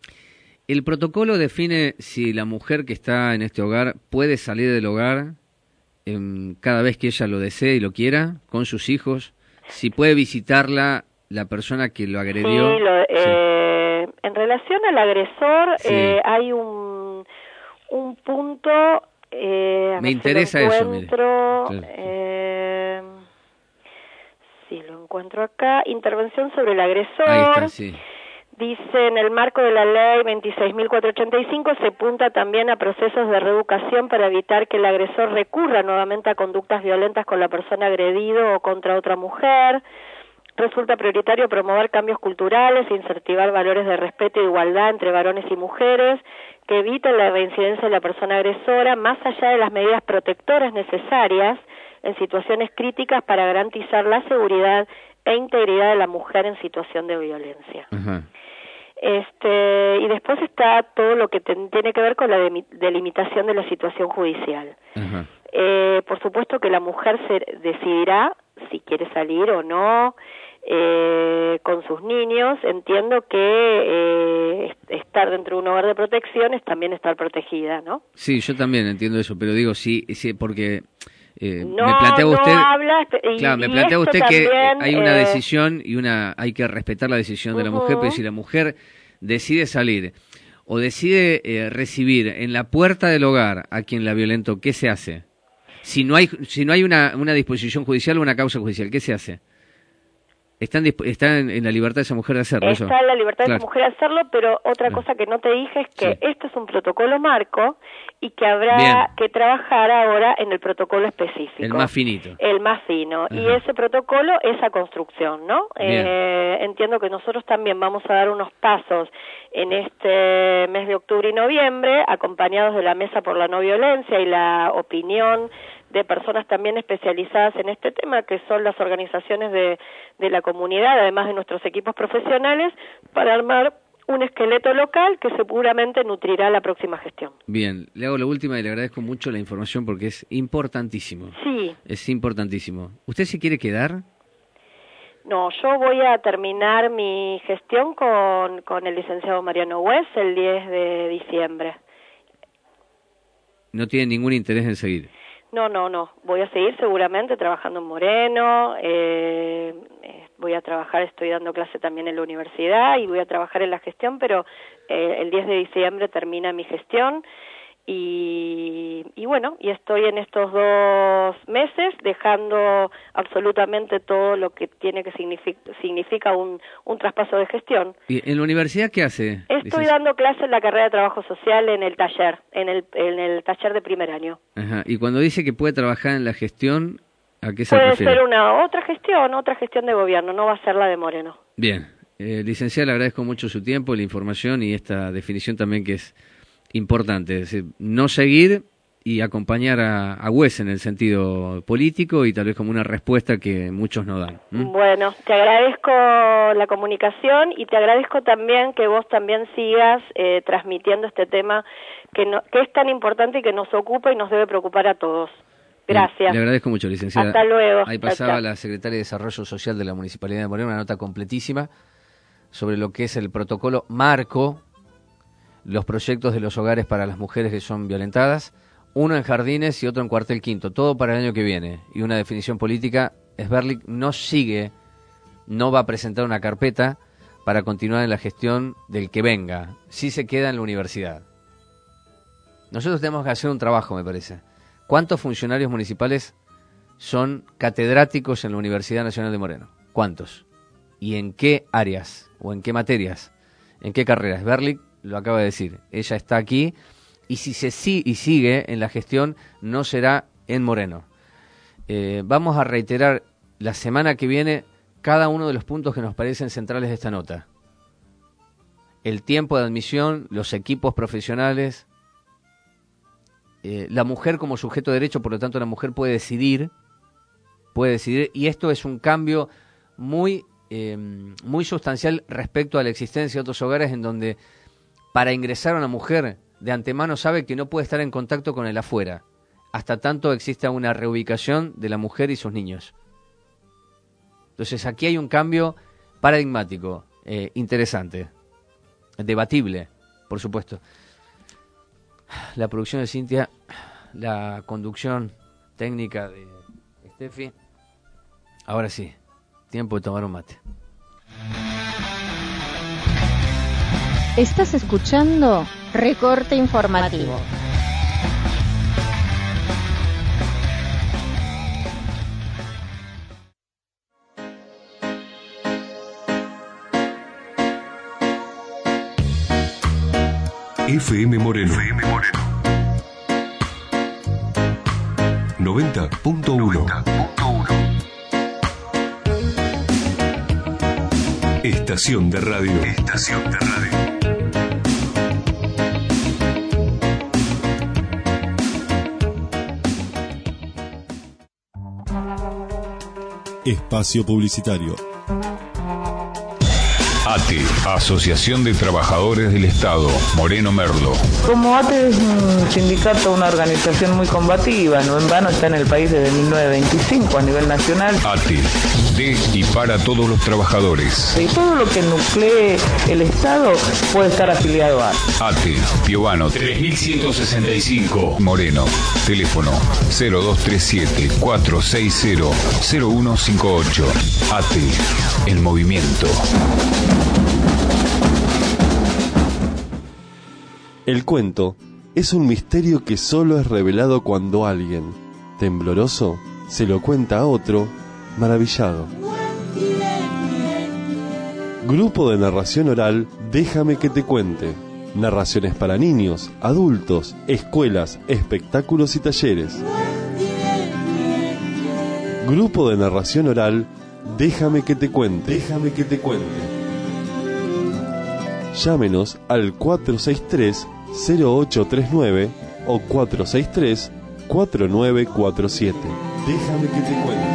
El protocolo define si la mujer que está en este hogar puede salir del hogar eh, cada vez que ella lo desee y lo quiera, con sus hijos, si puede visitarla la persona que lo agredió. Sí, lo, eh, sí. En relación al agresor sí. eh, hay un, un punto... Eh, Me interesa si eso, mire. Claro. Eh, sí, lo encuentro acá. Intervención sobre el agresor. Ahí está, sí. Dice, en el marco de la ley veintiséis mil cuatrocientos ochenta y cinco se apunta también a procesos de reeducación para evitar que el agresor recurra nuevamente a conductas violentas con la persona agredido o contra otra mujer. Resulta prioritario promover cambios culturales e incentivar valores de respeto e igualdad entre varones y mujeres que eviten la reincidencia de la persona agresora, más allá de las medidas protectoras necesarias en situaciones críticas para garantizar la seguridad e integridad de la mujer en situación de violencia. Uh-huh. Este, y después está todo lo que te, tiene que ver con la de, delimitación de la situación judicial. Uh-huh. Eh, por supuesto que la mujer se decidirá si quiere salir o no eh, con sus niños. Entiendo que eh, estar dentro de un hogar de protección es también estar protegida, ¿no? Sí, yo también entiendo eso, pero digo sí, sí porque eh, no, me plantea usted, no habla, y, claro, me y plantea usted también, que hay una eh, decisión y una hay que respetar la decisión de uh-huh. la mujer, pero si la mujer decide salir o decide eh, recibir en la puerta del hogar a quien la violentó, ¿qué se hace? Si no hay si no hay una, una disposición judicial o una causa judicial, ¿qué se hace? Está en, está en, en la libertad de esa mujer de hacerlo. Está eso. en la libertad claro. de esa mujer de hacerlo, pero otra claro. cosa que no te dije es que sí. esto es un protocolo marco y que habrá Bien. que trabajar ahora en el protocolo específico. El más finito. El más fino. Ajá. Y ese protocolo es a construcción, ¿no? Eh, entiendo que nosotros también vamos a dar unos pasos en este mes de octubre y noviembre, acompañados de la Mesa por la No Violencia y la opinión de personas también especializadas en este tema, que son las organizaciones de, de la comunidad, además de nuestros equipos profesionales, para armar un esqueleto local que seguramente nutrirá la próxima gestión. Bien, le hago la última y le agradezco mucho la información porque es importantísimo. Sí. Es importantísimo. ¿Usted se quiere quedar? No, yo voy a terminar mi gestión con, con el licenciado Mariano Hues el diez de diciembre. ¿No tiene ningún interés en seguir? No, no, no. Voy a seguir seguramente trabajando en Moreno, eh, eh, voy a trabajar, estoy dando clase también en la universidad y voy a trabajar en la gestión, pero eh, el diez de diciembre termina mi gestión y, y bueno, y estoy en estos dos meses dejando absolutamente todo lo que tiene que significa, significa un, un traspaso de gestión. ¿Y en la universidad qué hace? Estoy Dices... dando clase en la carrera de trabajo social en el taller, en el, en el taller de primer año. Ajá. Y cuando dice que puede trabajar en la gestión, ¿a qué se Puede refiere? ser una otra gestión, otra gestión de gobierno, no va a ser la de Moreno. Bien. Eh, licenciada, le agradezco mucho su tiempo, la información y esta definición también que es importante. Es decir, no seguir y acompañar a, a Wes en el sentido político y tal vez como una respuesta que muchos no dan. ¿Mm? Bueno, te agradezco la comunicación y te agradezco también que vos también sigas eh, transmitiendo este tema que, no, que es tan importante y que nos ocupa y nos debe preocupar a todos. Gracias. Le agradezco mucho, licenciada. Hasta luego. Ahí pasaba chao, chao. La secretaria de Desarrollo Social de la Municipalidad de Moreno, una nota completísima sobre lo que es el protocolo marco, los proyectos de los hogares para las mujeres que son violentadas, uno en Jardines y otro en Cuartel Quinto, todo para el año que viene. Y una definición política, Sberlik no sigue, no va a presentar una carpeta para continuar en la gestión del que venga, sí se queda en la universidad. Nosotros tenemos que hacer un trabajo, me parece. ¿Cuántos funcionarios municipales son catedráticos en la Universidad Nacional de Moreno? ¿Cuántos? ¿Y en qué áreas? ¿O en qué materias? ¿En qué carreras? Sberlik lo acaba de decir, ella está aquí y si se sí y sigue en la gestión no será en Moreno. Eh, vamos a reiterar la semana que viene cada uno de los puntos que nos parecen centrales de esta nota. El tiempo de admisión, los equipos profesionales, eh, la mujer como sujeto de derecho, por lo tanto la mujer puede decidir, puede decidir, y esto es un cambio muy, eh, muy sustancial respecto a la existencia de otros hogares en donde para ingresar a una mujer de antemano sabe que no puede estar en contacto con el afuera, hasta tanto exista una reubicación de la mujer y sus niños. Entonces aquí hay un cambio paradigmático, eh, interesante, debatible, por supuesto. La producción de Cintia, la conducción técnica de Steffi. Ahora sí, tiempo de tomar un mate. Estás escuchando Recorte Informativo. F M Moreno. F M Moreno. noventa punto uno. Estación de radio. Estación de radio. Espacio publicitario. A T E, Asociación de Trabajadores del Estado, Moreno Merlo. Como A T E es un sindicato, una organización muy combativa, no en vano está en el país desde mil novecientos veinticinco a nivel nacional. A T E, de y para todos los trabajadores. Y todo lo que nuclee el Estado puede estar afiliado a A T E, Piovano tres mil ciento sesenta y cinco, Moreno. Teléfono cero dos tres siete, cuatro seis cero, cero uno cinco ocho. A T E, el movimiento. El cuento es un misterio que solo es revelado cuando alguien, tembloroso, se lo cuenta a otro, maravillado. Grupo de narración oral, Déjame que te cuente. Narraciones para niños, adultos, escuelas, espectáculos y talleres. Grupo de narración oral, Déjame que te cuente. Déjame que te cuente. Llámenos al cuatro seis tres, cero ocho tres nueve o cuatro seis tres, cuatro nueve cuatro siete. Déjame que te cuente.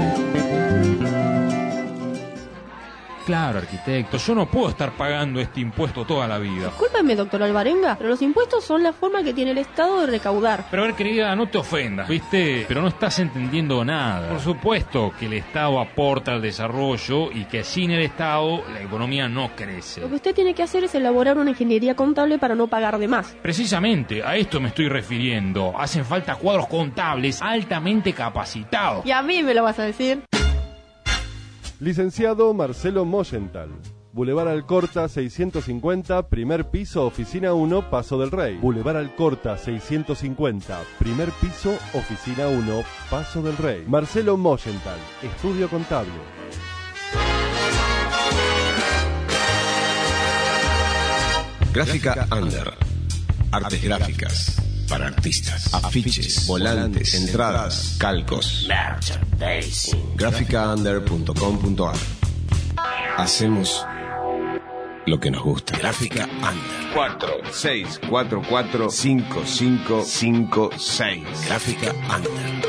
Claro, arquitecto, yo no puedo estar pagando este impuesto toda la vida. Discúlpeme, doctor Alvarenga, pero los impuestos son la forma que tiene el Estado de recaudar. Pero a ver, querida, no te ofendas, ¿viste? Pero no estás entendiendo nada. Por supuesto que el Estado aporta al desarrollo y que sin el Estado la economía no crece. Lo que usted tiene que hacer es elaborar una ingeniería contable para no pagar de más. Precisamente, a esto me estoy refiriendo. Hacen falta cuadros contables altamente capacitados. Y a mí me lo vas a decir. Licenciado Marcelo Moyenthal. Boulevard Alcorta seiscientos cincuenta, primer piso, oficina uno, Paso del Rey. Boulevard Alcorta seiscientos cincuenta, primer piso, oficina uno, Paso del Rey. Marcelo Moyenthal, estudio contable. Gráfica Under. Artes gráficas. Para artistas. Afiches, volantes, entradas, calcos. Merchandising. Grafica under punto com punto a r. Hacemos lo que nos gusta. Gráfica Under. cuatro seis cuatro cuatro cinco cinco cinco seis. Gráfica Under.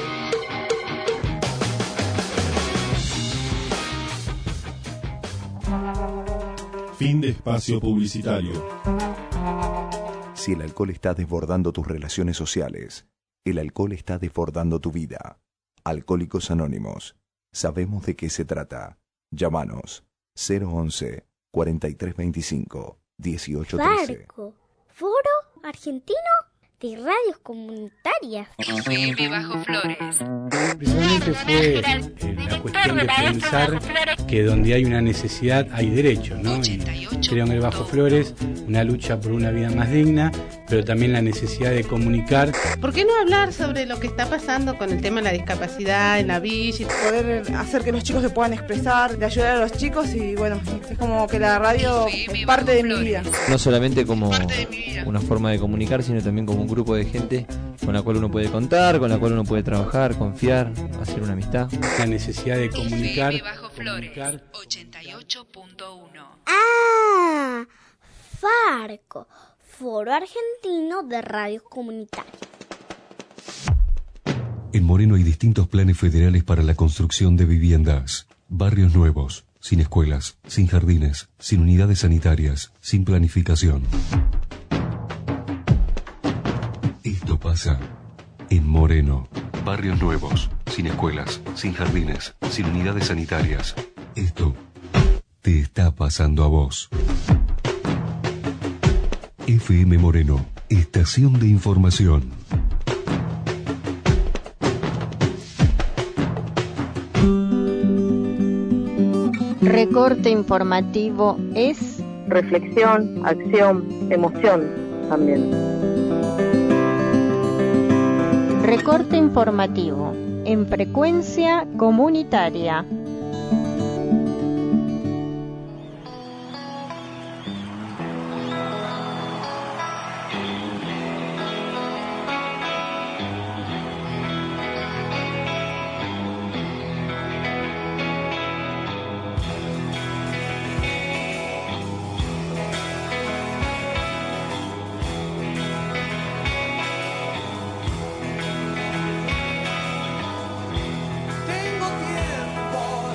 Fin de espacio publicitario. Si el alcohol está desbordando tus relaciones sociales, el alcohol está desbordando tu vida. Alcohólicos Anónimos. Sabemos de qué se trata. Llámanos cero once, cuarenta y tres veinticinco, dieciocho trece. Farco, Foro Argentino de Radios Comunitarias. F M Bajo Flores. Precisamente fue eh, la cuestión de pensar que donde hay una necesidad hay derecho, ¿no? Y creo en el Bajo Flores una lucha por una vida más digna, pero también la necesidad de comunicar. ¿Por qué no hablar sobre lo que está pasando con el tema de la discapacidad en la villa? Poder hacer que los chicos se puedan expresar, de ayudar a los chicos y bueno, es como que la radio es parte de mi vida. No solamente como una forma de comunicar, sino también como un grupo de gente con la cual uno puede contar, con la cual uno puede trabajar, confiar, hacer una amistad. La necesidad de comunicar. F M Bajo Flores, ochenta y ocho punto uno. Ah, Farco, Foro Argentino de Radios Comunitarias. En Moreno hay distintos planes federales para la construcción de viviendas. Barrios nuevos, sin escuelas, sin jardines, sin unidades sanitarias, sin planificación. Esto pasa en Moreno. Barrios nuevos, sin escuelas, sin jardines, sin unidades sanitarias. Esto te está pasando a vos. F M Moreno, estación de información. Recorte informativo es reflexión, acción, emoción también. Recorte informativo en frecuencia comunitaria. Tengo tiempo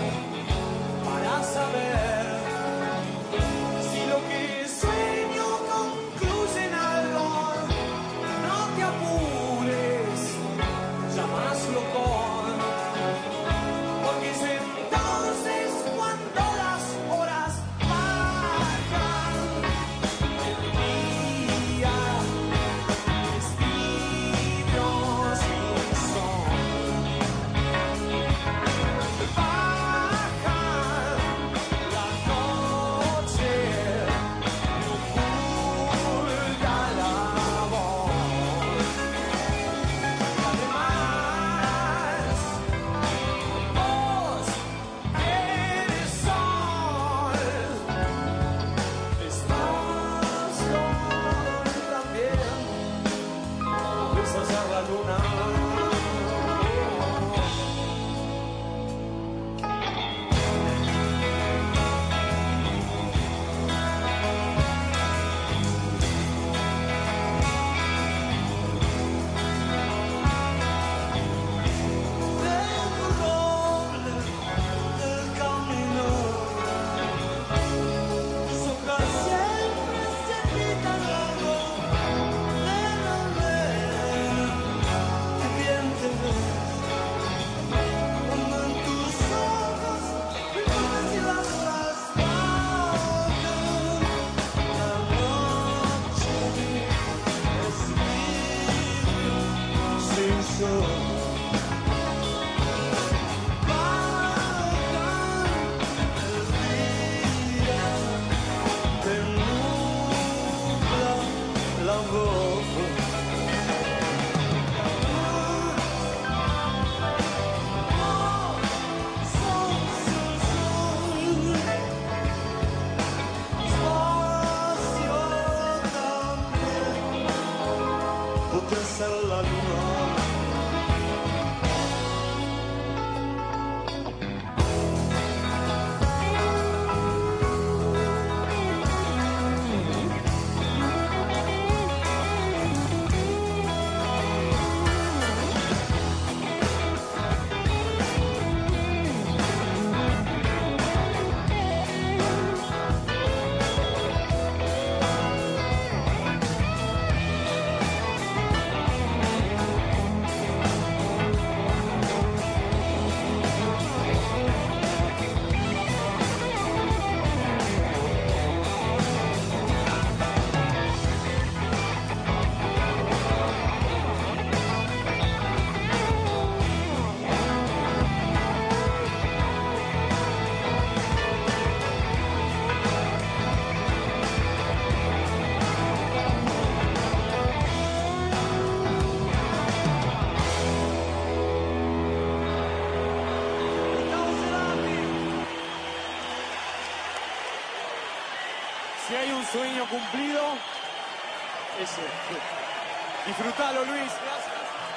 Si hay un sueño cumplido, ese. Disfrutalo, Luis. Gracias.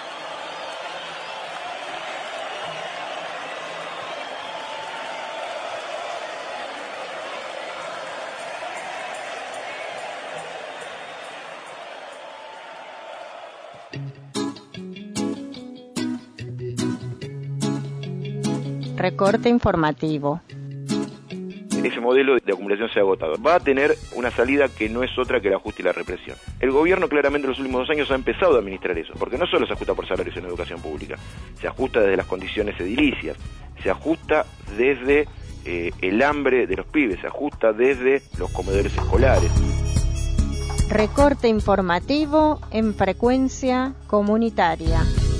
Recorte informativo. Ese modelo de acumulación sea agotador. Va a tener una salida que no es otra que el ajuste y la represión. El gobierno claramente en los últimos dos años ha empezado a administrar eso, porque no solo se ajusta por salarios en educación pública, se ajusta desde las condiciones edilicias, se ajusta desde eh, el hambre de los pibes, se ajusta desde los comedores escolares. Recorte informativo en frecuencia comunitaria.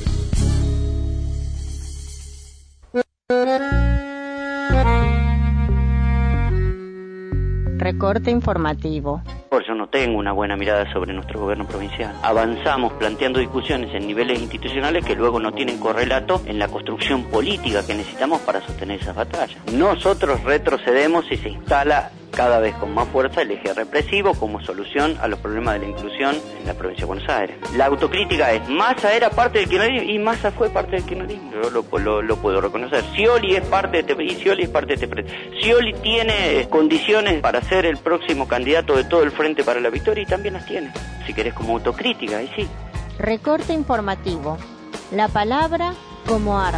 Recorte informativo. Yo no tengo una buena mirada sobre nuestro gobierno provincial. Avanzamos planteando discusiones en niveles institucionales que luego no tienen correlato en la construcción política que necesitamos para sostener esas batallas. Nosotros retrocedemos y se instala cada vez con más fuerza el eje represivo como solución a los problemas de la inclusión en la provincia de Buenos Aires. La autocrítica es, Massa era parte del kirchnerismo y Massa fue parte del kirchnerismo. Yo lo, lo, lo puedo reconocer. Scioli es parte de este, y Scioli es parte de este. Scioli tiene condiciones para ser el próximo candidato de todo el Frente para la Victoria y también las tiene. Si querés como autocrítica, ahí sí. Recorte informativo. La palabra como arma.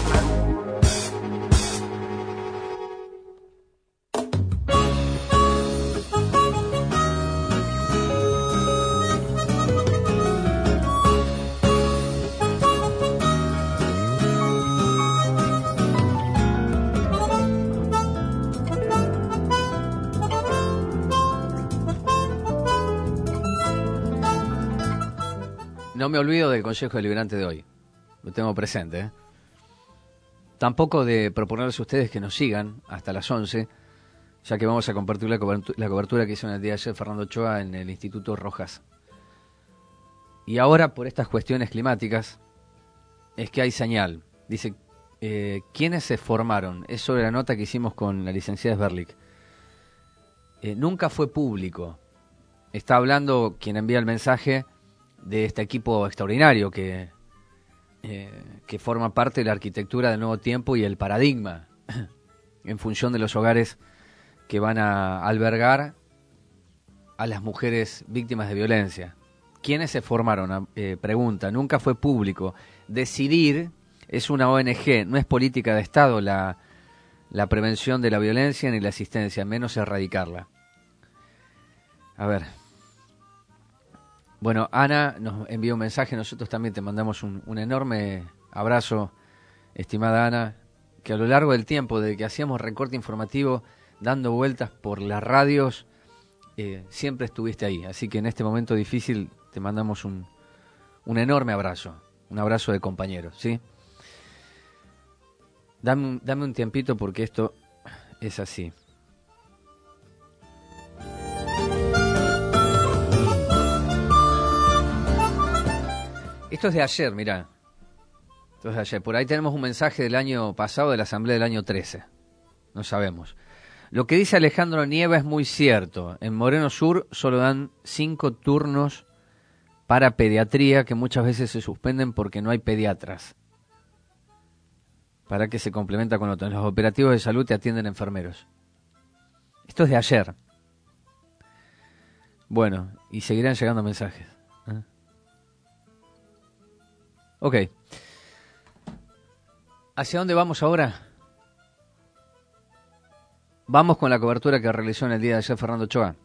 No me olvido del Consejo Deliberante de hoy. Lo tengo presente. ¿eh? Tampoco de proponerles a ustedes que nos sigan hasta las once, ya que vamos a compartir la cobertura, la cobertura que hizo en el día de ayer Fernando Ochoa en el Instituto Rojas. Y ahora, por estas cuestiones climáticas, es que hay señal. Dice, eh, ¿quiénes se formaron? Es sobre la nota que hicimos con la licenciada Sberlik. Eh, nunca fue público. Está hablando quien envía el mensaje de este equipo extraordinario que, eh, que forma parte de la arquitectura del nuevo tiempo y el paradigma en función de los hogares que van a albergar a las mujeres víctimas de violencia. ¿Quiénes se formaron? Eh, pregunta, nunca fue público. Decidir es una O N G, no es política de Estado la, la prevención de la violencia ni la asistencia, menos erradicarla. A ver... Bueno, Ana nos envió un mensaje, nosotros también te mandamos un, un enorme abrazo, estimada Ana, que a lo largo del tiempo, desde que hacíamos recorte informativo, dando vueltas por las radios, eh, siempre estuviste ahí. Así que en este momento difícil te mandamos un, un enorme abrazo, un abrazo de compañero, ¿sí? Dame, dame un tiempito porque esto es así. Esto es de ayer, mirá. Esto es de ayer. Por ahí tenemos un mensaje del año pasado, de la Asamblea del año trece. No sabemos. Lo que dice Alejandro Nieva es muy cierto. En Moreno Sur solo dan cinco turnos para pediatría, que muchas veces se suspenden porque no hay pediatras. Para que se complementa con otro. En los operativos de salud te atienden enfermeros. Esto es de ayer. Bueno, y seguirán llegando mensajes. ¿eh? Ok. ¿Hacia dónde vamos ahora? Vamos con la cobertura que realizó en el día de ayer Fernando Ochoa,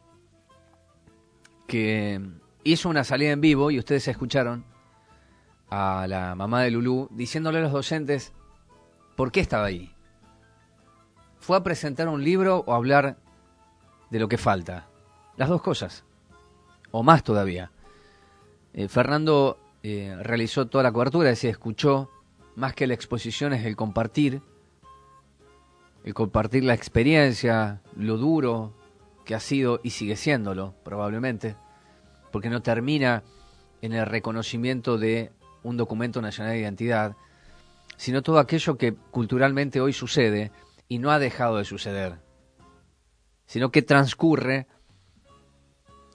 que hizo una salida en vivo y ustedes escucharon a la mamá de Lulú diciéndole a los docentes por qué estaba ahí. ¿Fue a presentar un libro o a hablar de lo que falta? Las dos cosas, o más todavía. Eh, Fernando... Eh, realizó toda la cobertura, decía, escuchó, más que la exposición es el compartir, el compartir la experiencia, lo duro que ha sido y sigue siéndolo, probablemente, porque no termina en el reconocimiento de un documento nacional de identidad, sino todo aquello que culturalmente hoy sucede y no ha dejado de suceder, sino que transcurre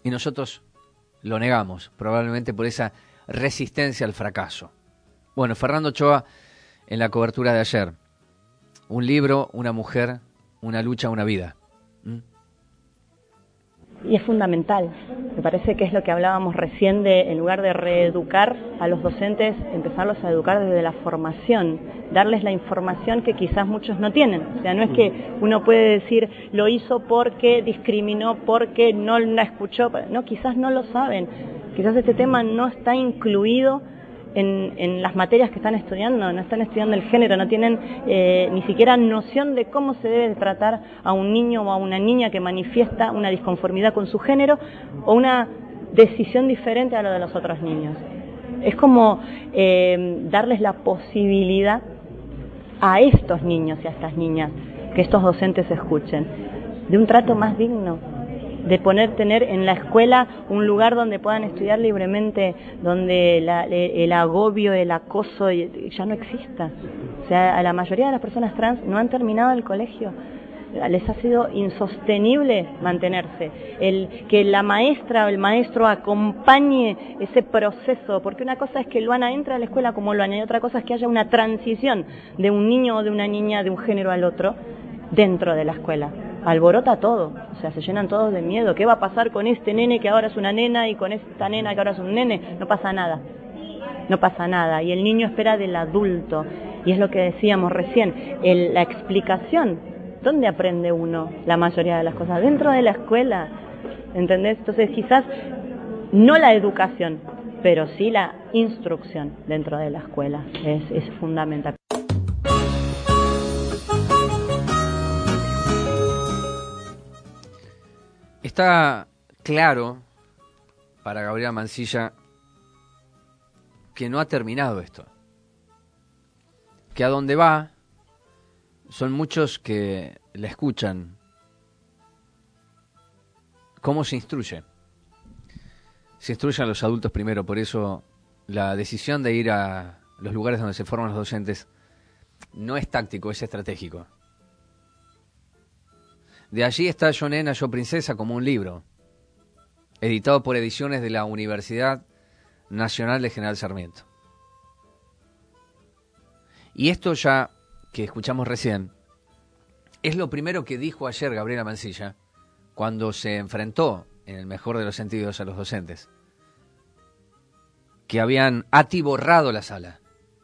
Y nosotros lo negamos, probablemente por esa resistencia al fracaso. Bueno, Fernando Ochoa, en la cobertura de ayer, un libro, una mujer, una lucha, una vida. ¿Mm? Y es fundamental, me parece que es lo que hablábamos recién de, en lugar de reeducar a los docentes, empezarlos a educar desde la formación, darles la información que quizás muchos no tienen. O sea, no es que uno puede decir, lo hizo porque discriminó, porque no la escuchó, no, quizás no lo saben, quizás este tema no está incluido En, en las materias que están estudiando, no están estudiando el género, no tienen eh, ni siquiera noción de cómo se debe tratar a un niño o a una niña que manifiesta una disconformidad con su género o una decisión diferente a lo de los otros niños. Es como eh, darles la posibilidad a estos niños y a estas niñas, que estos docentes escuchen, de un trato más digno, de poner, tener en la escuela un lugar donde puedan estudiar libremente, donde la, el agobio, el acoso ya no exista. O sea, a la mayoría de las personas trans no han terminado el colegio. Les ha sido insostenible mantenerse. El que la maestra o el maestro acompañe ese proceso, porque una cosa es que Luana entre a la escuela como Luana y otra cosa es que haya una transición de un niño o de una niña de un género al otro dentro de la escuela. Alborota todo, o sea, se llenan todos de miedo. ¿Qué va a pasar con este nene que ahora es una nena y con esta nena que ahora es un nene? No pasa nada, no pasa nada. Y el niño espera del adulto, y es lo que decíamos recién, el, la explicación. ¿Dónde aprende uno la mayoría de las cosas? Dentro de la escuela, ¿entendés? Entonces quizás no la educación, pero sí la instrucción dentro de la escuela, es, es fundamental. Está claro para Gabriela Mansilla que no ha terminado esto. Que a donde va son muchos que la escuchan. ¿Cómo se instruye? Se instruye a los adultos primero, por eso la decisión de ir a los lugares donde se forman los docentes no es táctico, es estratégico. De allí está Yo Nena, Yo Princesa como un libro, editado por Ediciones de la Universidad Nacional de General Sarmiento. Y esto ya que escuchamos recién, es lo primero que dijo ayer Gabriela Mansilla cuando se enfrentó, en el mejor de los sentidos, a los docentes, que habían atiborrado la sala.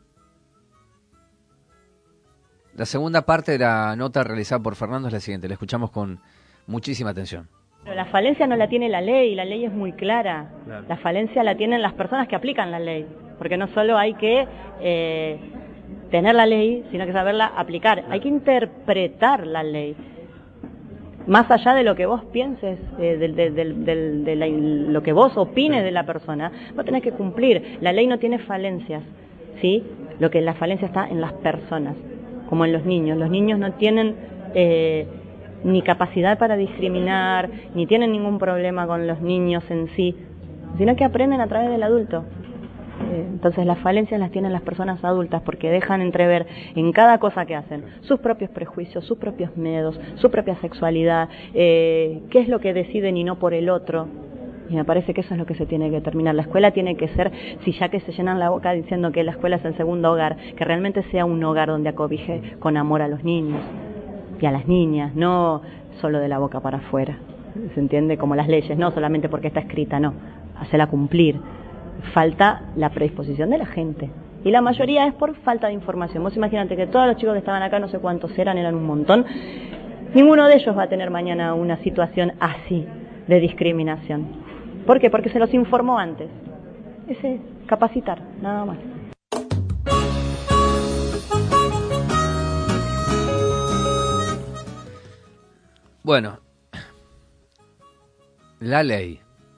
La segunda parte de la nota realizada por Fernando es la siguiente, la escuchamos con muchísima atención. Pero la falencia no la tiene la ley, la ley es muy clara. Claro. La falencia la tienen las personas que aplican la ley, porque no solo hay que eh, tener la ley, sino que saberla aplicar. Claro. Hay que interpretar la ley. Más allá de lo que vos pienses, eh, de, de, de, de, de la, lo que vos opines sí. de la persona, vos tenés que cumplir. La ley no tiene falencias, ¿sí? Lo que la falencia está en las personas, como en los niños. Los niños no tienen eh, ni capacidad para discriminar, ni tienen ningún problema con los niños en sí, sino que aprenden a través del adulto. Eh, entonces las falencias las tienen las personas adultas porque dejan entrever en cada cosa que hacen sus propios prejuicios, sus propios miedos, su propia sexualidad, eh, qué es lo que deciden y no por el otro. Y me parece que eso es lo que se tiene que terminar. La escuela tiene que ser, si ya que se llenan la boca diciendo que la escuela es el segundo hogar, que realmente sea un hogar donde acobije con amor a los niños y a las niñas, no solo de la boca para afuera. ¿Se entiende? Como las leyes, no solamente porque está escrita, no, hacerla cumplir. Falta la predisposición de la gente. Y la mayoría es por falta de información. Vos imagínate que todos los chicos que estaban acá, no sé cuántos eran, eran un montón. Ninguno de ellos va a tener mañana una situación así de discriminación. ¿Por qué? Porque se los informó antes. Ese capacitar, nada más. Bueno, la ley.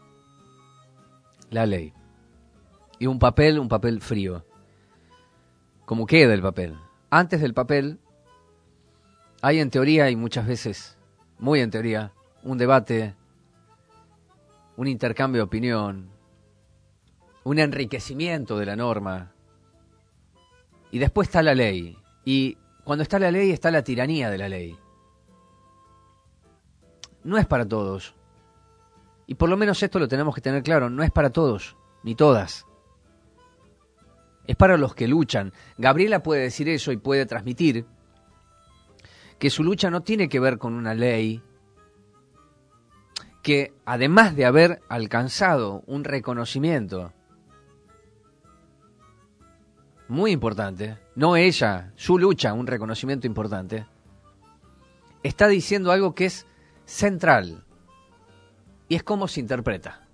La ley. Y un papel, un papel frío. ¿Cómo queda el papel? Antes del papel hay en teoría, y muchas veces, muy en teoría, un debate, un intercambio de opinión, un enriquecimiento de la norma. Y después está la ley. Y cuando está la ley está la tiranía de la ley. No es para todos. Y por lo menos esto lo tenemos que tener claro, no es para todos, ni todas. Es para los que luchan. Gabriela puede decir eso y puede transmitir que su lucha no tiene que ver con una ley que, además de haber alcanzado un reconocimiento muy importante, no ella, su lucha, un reconocimiento importante, está diciendo algo que es central, y es cómo se interpreta.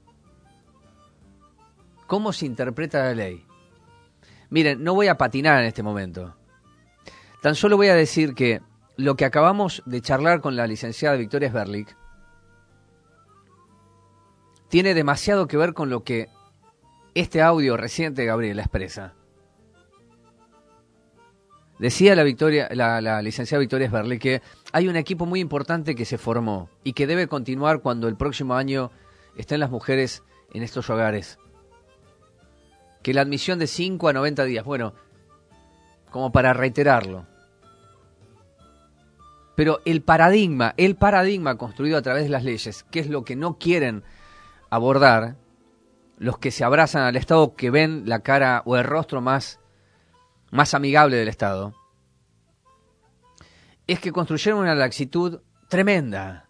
¿Cómo se interpreta la ley? Miren, no voy a patinar en este momento. Tan solo voy a decir que lo que acabamos de charlar con la licenciada Victoria Sberlik tiene demasiado que ver con lo que este audio reciente de Gabriela expresa. Decía la, Victoria, la, la licenciada Victoria Sberlik que hay un equipo muy importante que se formó y que debe continuar cuando el próximo año estén las mujeres en estos hogares. Que la admisión de cinco a noventa días, bueno, como para reiterarlo. Pero el paradigma, el paradigma construido a través de las leyes, que es lo que no quieren abordar los que se abrazan al Estado, que ven la cara o el rostro más, más amigable del Estado, es que construyeron una laxitud tremenda,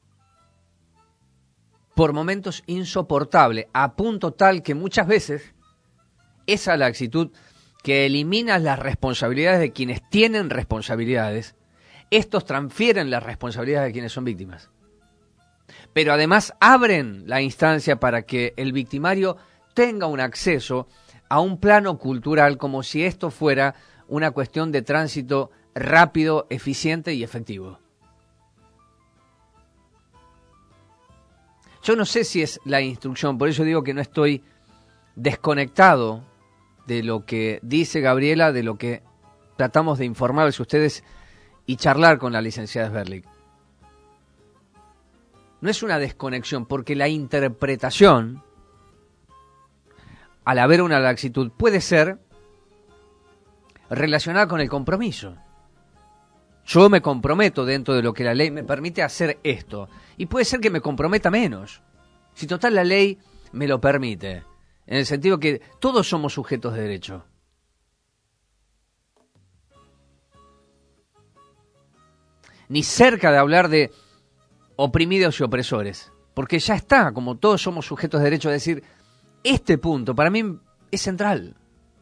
por momentos insoportable, a punto tal que muchas veces esa laxitud que elimina las responsabilidades de quienes tienen responsabilidades, estos transfieren las responsabilidades de quienes son víctimas. Pero además abren la instancia para que el victimario tenga un acceso a un plano cultural como si esto fuera una cuestión de tránsito rápido, eficiente y efectivo. Yo no sé si es la instrucción, por eso digo que no estoy desconectado de lo que dice Gabriela, de lo que tratamos de informarles a ustedes y charlar con la licenciada Sberlik. No es una desconexión, porque la interpretación, al haber una laxitud, puede ser relacionada con el compromiso. Yo me comprometo dentro de lo que la ley me permite hacer esto, y puede ser que me comprometa menos, si total la ley me lo permite, en el sentido que todos somos sujetos de derecho. Ni cerca de hablar de oprimidos y opresores, porque ya está, como todos somos sujetos de derecho, a decir, este punto para mí es central.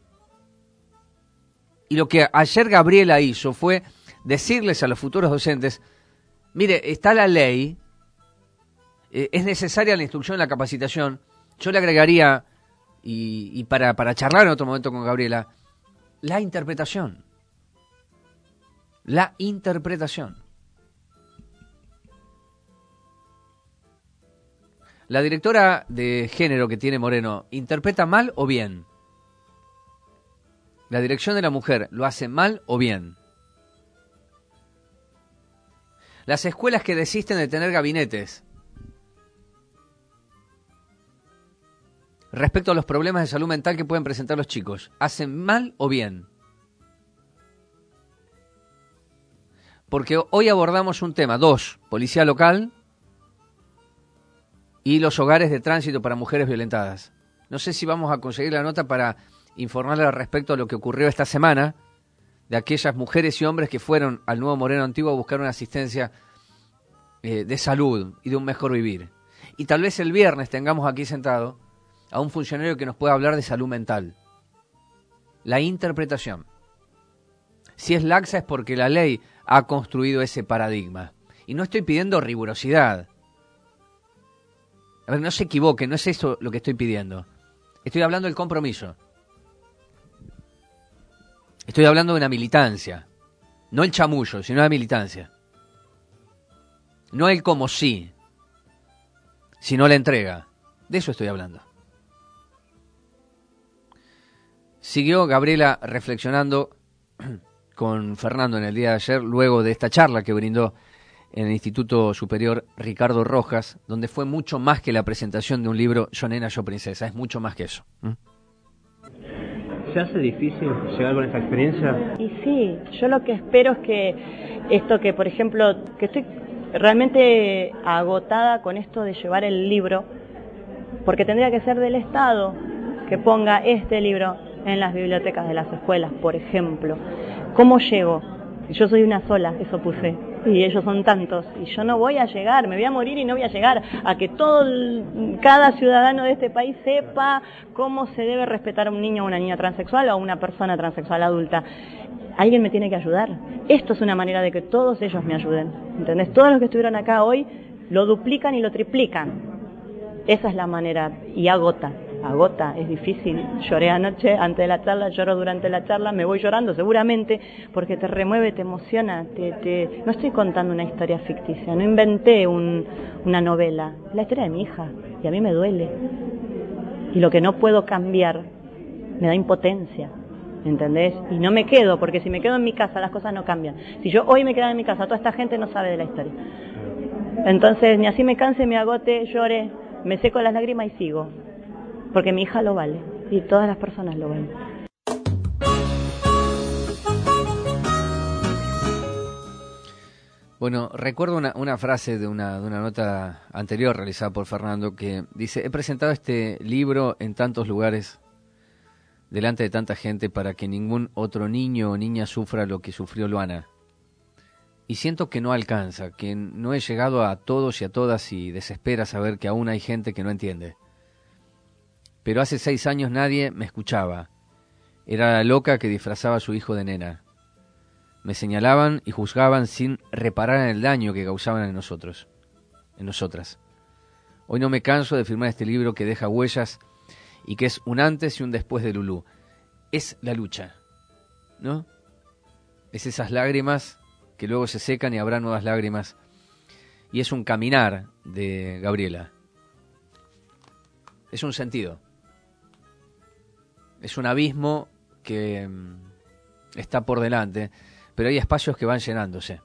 Y lo que ayer Gabriela hizo fue decirles a los futuros docentes, mire, está la ley, eh, es necesaria la instrucción, la capacitación. Yo le agregaría, y, y para, para charlar en otro momento con Gabriela, la interpretación. La interpretación. La directora de género que tiene Moreno, ¿interpreta mal o bien? La dirección de la mujer, ¿lo hace mal o bien? Las escuelas que desisten de tener gabinetes respecto a los problemas de salud mental que pueden presentar los chicos, ¿hacen mal o bien? Porque hoy abordamos un tema, dos, policía local y los hogares de tránsito para mujeres violentadas. No sé si vamos a conseguir la nota para informarle al respecto a lo que ocurrió esta semana, de aquellas mujeres y hombres que fueron al Nuevo Moreno Antiguo a buscar una asistencia eh, de salud y de un mejor vivir. Y tal vez el viernes tengamos aquí sentado a un funcionario que nos pueda hablar de salud mental. La interpretación. Si es laxa es porque la ley ha construido ese paradigma. Y no estoy pidiendo rigurosidad. A ver, no se equivoque, no es eso lo que estoy pidiendo. Estoy hablando del compromiso. Estoy hablando de una militancia. No el chamullo, sino la militancia. No el como sí, sino la entrega. De eso estoy hablando. Siguió Gabriela reflexionando con Fernando en el día de ayer, luego de esta charla que brindó en el Instituto Superior Ricardo Rojas, donde fue mucho más que la presentación de un libro Yo Nena, Yo Princesa, es mucho más que eso. ¿Mm? ¿Se hace difícil llegar con esta experiencia? Y sí, yo lo que espero es que esto que, por ejemplo, que estoy realmente agotada con esto de llevar el libro, porque tendría que ser del Estado que ponga este libro en las bibliotecas de las escuelas, por ejemplo. ¿Cómo llego? Yo soy una sola, eso puse, y ellos son tantos, y yo no voy a llegar, me voy a morir y no voy a llegar a que todo el, cada ciudadano de este país sepa cómo se debe respetar a un niño o una niña transexual o a una persona transexual adulta. Alguien me tiene que ayudar. Esto es una manera de que todos ellos me ayuden, ¿entendés? Todos los que estuvieron acá hoy lo duplican y lo triplican. Esa es la manera, y agota. Agota, es difícil. Lloré anoche antes de la charla, lloro durante la charla, me voy llorando seguramente porque te remueve, te emociona. Te, te... No estoy contando una historia ficticia, no inventé un, una novela. La historia de mi hija, y a mí me duele. Y lo que no puedo cambiar me da impotencia, ¿entendés? Y no me quedo, porque si me quedo en mi casa las cosas no cambian. Si yo hoy me quedara en mi casa, toda esta gente no sabe de la historia. Entonces, ni así me canse, me agote, llore, me seco las lágrimas y sigo. Porque mi hija lo vale, y todas las personas lo valen. Bueno, recuerdo una, una frase de una, de una nota anterior realizada por Fernando que dice: he presentado este libro en tantos lugares, delante de tanta gente, para que ningún otro niño o niña sufra lo que sufrió Luana. Y siento que no alcanza, que no he llegado a todos y a todas, y desespera saber que aún hay gente que no entiende. Pero hace seis años nadie me escuchaba. Era la loca que disfrazaba a su hijo de nena. Me señalaban y juzgaban sin reparar en el daño que causaban en nosotros, en nosotras. Hoy no me canso de firmar este libro que deja huellas y que es un antes y un después de Lulú. Es la lucha, ¿no? Es esas lágrimas que luego se secan y habrá nuevas lágrimas. Y es un caminar de Gabriela. Es un sentido. Es un abismo que um, está por delante, pero hay espacios que van llenándose.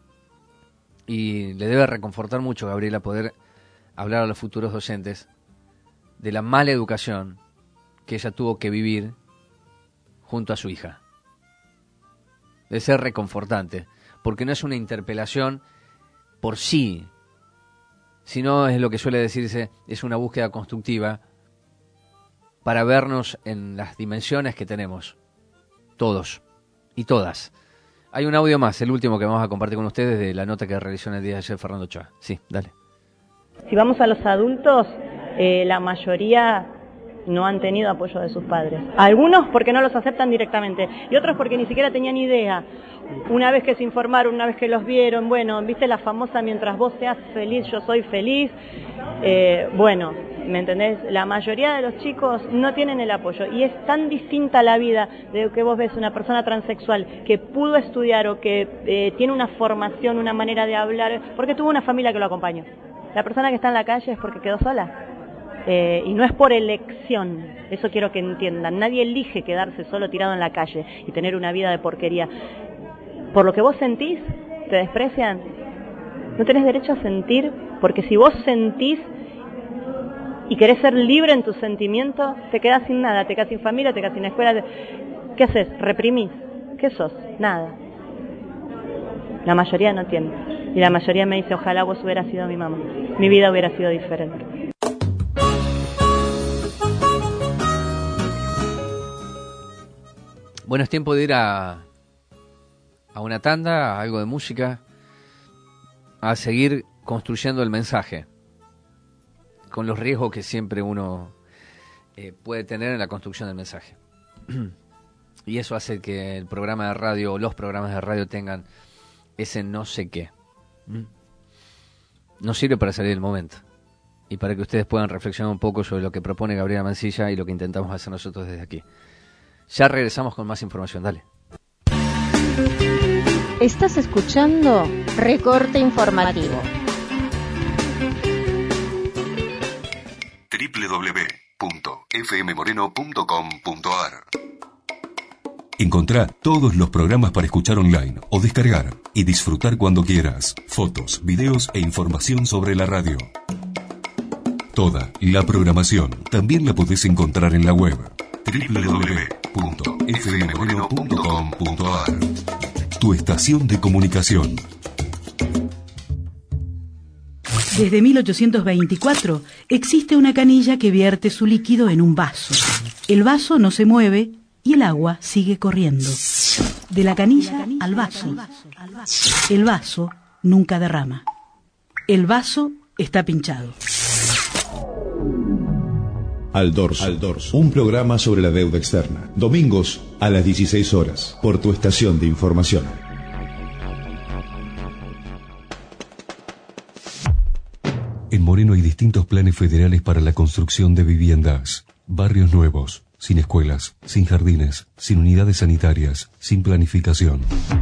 Y le debe reconfortar mucho, Gabriela, poder hablar a los futuros docentes de la mala educación que ella tuvo que vivir junto a su hija. Debe ser reconfortante, porque no es una interpelación por sí, sino es lo que suele decirse, es una búsqueda constructiva para vernos en las dimensiones que tenemos, todos y todas. Hay un audio más, el último que vamos a compartir con ustedes de la nota que realizó en el día de ayer Fernando Ochoa. Sí, dale. Si vamos a los adultos, eh, la mayoría no han tenido apoyo de sus padres. Algunos porque no los aceptan directamente y otros porque ni siquiera tenían idea. Una vez que se informaron, una vez que los vieron, bueno, viste la famosa mientras vos seas feliz, yo soy feliz. Eh, bueno, ¿me entendés? La mayoría de los chicos no tienen el apoyo y es tan distinta la vida de que vos ves una persona transexual que pudo estudiar o que eh, tiene una formación, una manera de hablar, porque tuvo una familia que lo acompañó. La persona que está en la calle es porque quedó sola. Eh, y no es por elección, eso quiero que entiendan. Nadie elige quedarse solo tirado en la calle y tener una vida de porquería. Por lo que vos sentís, te desprecian. No tenés derecho a sentir, porque si vos sentís y querés ser libre en tus sentimientos, te quedás sin nada, te quedás sin familia, te quedás sin escuela. ¿Qué haces? ¿Reprimís? ¿Qué sos? Nada. La mayoría no tiene. Y la mayoría me dice, ojalá vos hubieras sido mi mamá. Mi vida hubiera sido diferente. Bueno, es tiempo de ir a, a una tanda, a algo de música, a seguir construyendo el mensaje, con los riesgos que siempre uno eh, puede tener en la construcción del mensaje. Y eso hace que el programa de radio o los programas de radio tengan ese no sé qué. ¿Mm? Nos sirve para salir del momento y para que ustedes puedan reflexionar un poco sobre lo que propone Gabriela Mancilla y lo que intentamos hacer nosotros desde aquí. Ya regresamos con más información, dale. Estás escuchando Recorte Informativo. doble u doble u doble u punto f m moreno punto com punto a r. Encontrá todos los programas para escuchar online o descargar y disfrutar cuando quieras. Fotos, videos e información sobre la radio. Toda la programación también la podés encontrar en la web doble u doble u doble u punto f m moreno punto com punto a r. Tu estación de comunicación. Desde mil ochocientos veinticuatro existe una canilla que vierte su líquido en un vaso. El vaso no se mueve y el agua sigue corriendo. De la canilla al vaso. El vaso nunca derrama. El vaso está pinchado. Al Dorso, Al Dorso, un programa sobre la deuda externa. Domingos a las dieciséis horas, por tu estación de información. En Moreno hay distintos planes federales para la construcción de viviendas. Barrios nuevos, sin escuelas, sin jardines, sin unidades sanitarias, sin planificación.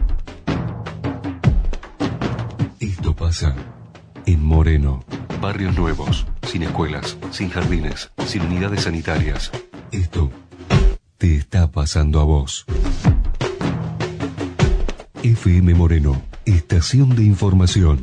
Esto pasa en Moreno. Barrios nuevos, sin escuelas, sin jardines, sin unidades sanitarias. Esto te está pasando a vos. F M Moreno, estación de información.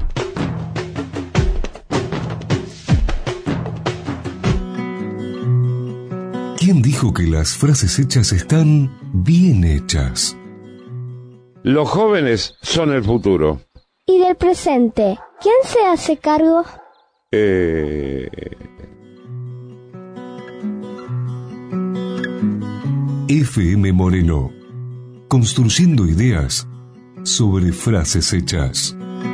¿Quién dijo que las frases hechas están bien hechas? Los jóvenes son el futuro. ¿Y del presente? ¿Quién se hace cargo? Eh... F M Moreno, construyendo ideas sobre frases hechas.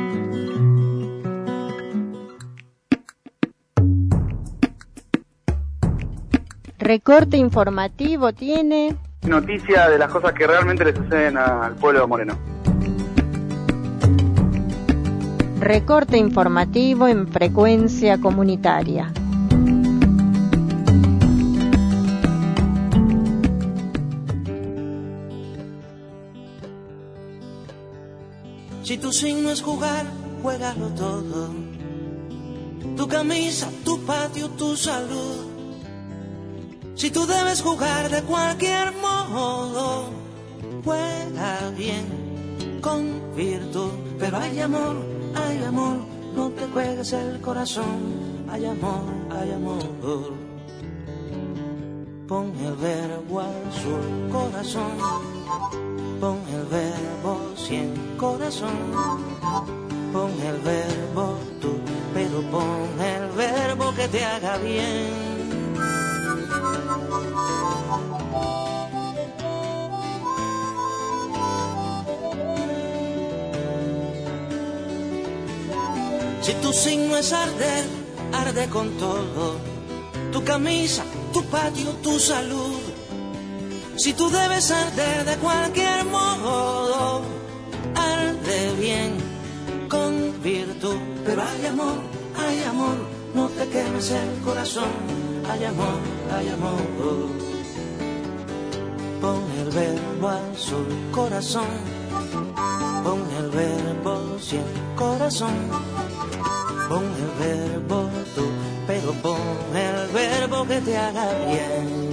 Recorte informativo tiene... Noticia de las cosas que realmente le suceden al pueblo de Moreno. Recorte informativo en frecuencia comunitaria. Si tu signo es jugar, juégalo todo. Tu camisa, tu patio, tu salud. Si tú debes jugar de cualquier modo, juega bien, con virtud. Pero hay amor, hay amor, no te juegues el corazón. Hay amor, hay amor. Pon el verbo al sur, corazón. Pon el verbo cien, corazón. Pon el verbo tú, pero pon el verbo que te haga bien. Si tu signo es arder, arde con todo. Tu camisa, tu patio, tu salud. Si tú debes arder de cualquier modo, arde bien, con virtud. Pero hay amor, hay amor, no te quemes el corazón. Hay amor, hay amor. Pon el verbo al sur, corazón. Pon el verbo cien, corazón. Pon el verbo tú, pero pon el verbo que te haga bien.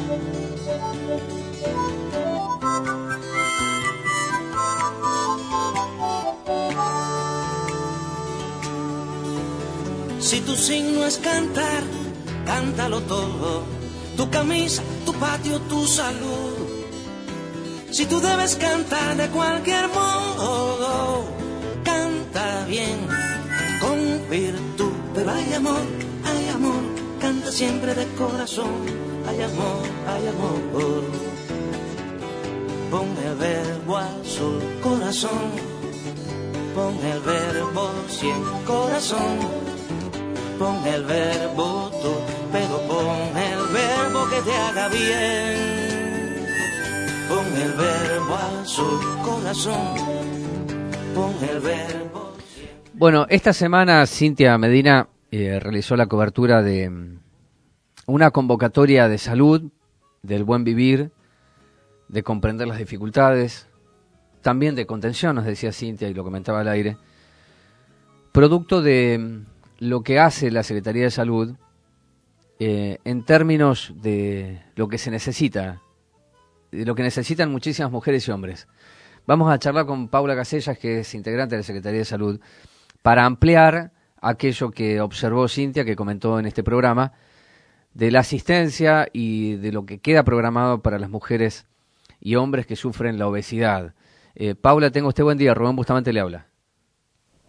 Si tu signo es cantar, cántalo todo. Tu camisa, tu patio, tu salud. Si tú debes cantar de cualquier modo, canta bien, con virtud. Pero hay amor, hay amor, canta siempre de corazón. Hay amor, hay amor. Pon el verbo al sur, corazón. Pon el verbo cien, corazón. Pon el verbo tú, pero pon el verbo que te haga bien. Pon el verbo al sur, corazón. Pon el verbo. Bueno, esta semana Cintia Medina eh, realizó la cobertura de um, una convocatoria de salud, del buen vivir, de comprender las dificultades, también de contención, nos decía Cintia y lo comentaba al aire, producto de um, lo que hace la Secretaría de Salud eh, en términos de lo que se necesita, de lo que necesitan muchísimas mujeres y hombres. Vamos a charlar con Paula Casellas, que es integrante de la Secretaría de Salud, para ampliar aquello que observó Cintia, que comentó en este programa, de la asistencia y de lo que queda programado para las mujeres y hombres que sufren la obesidad. Eh, Paula, tenga usted buen día. Rubén Bustamante le habla.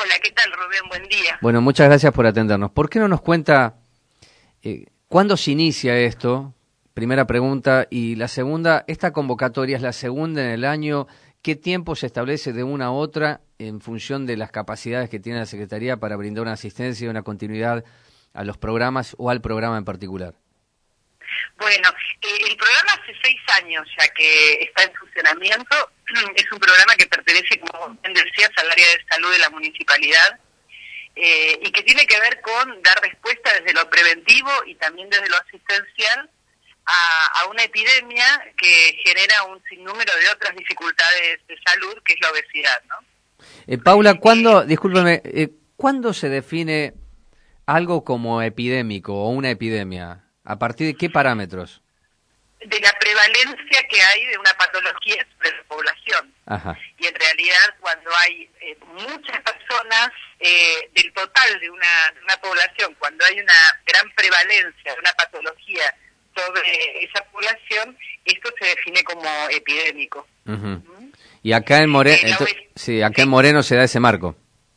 Hola, ¿qué tal, Rubén? Buen día. Bueno, muchas gracias por atendernos. ¿Por qué no nos cuenta eh, cuándo se inicia esto? Primera pregunta. Y la segunda, esta convocatoria es la segunda en el año. ¿Qué tiempo se establece de una a otra en función de las capacidades que tiene la Secretaría para brindar una asistencia y una continuidad a los programas o al programa en particular? Bueno, eh, el programa hace seis años ya que está en funcionamiento. Es un programa que pertenece, como bien decías, al área de salud de la municipalidad eh, y que tiene que ver con dar respuesta desde lo preventivo y también desde lo asistencial a, a una epidemia que genera un sinnúmero de otras dificultades de salud, que es la obesidad, ¿no? Eh, Paula, ¿cuándo, discúlpeme, eh, ¿cuándo se define algo como epidémico o una epidemia? ¿A partir de qué parámetros? De la prevalencia que hay de una patología sobre la población. Ajá. Y en realidad cuando hay eh, muchas personas eh, del total de una, de una población, cuando hay una gran prevalencia de una patología sobre esa población, esto se define como epidémico. Uh-huh. ¿Mm? Y acá en Moreno, eh, sí, acá en Moreno se da ese marco.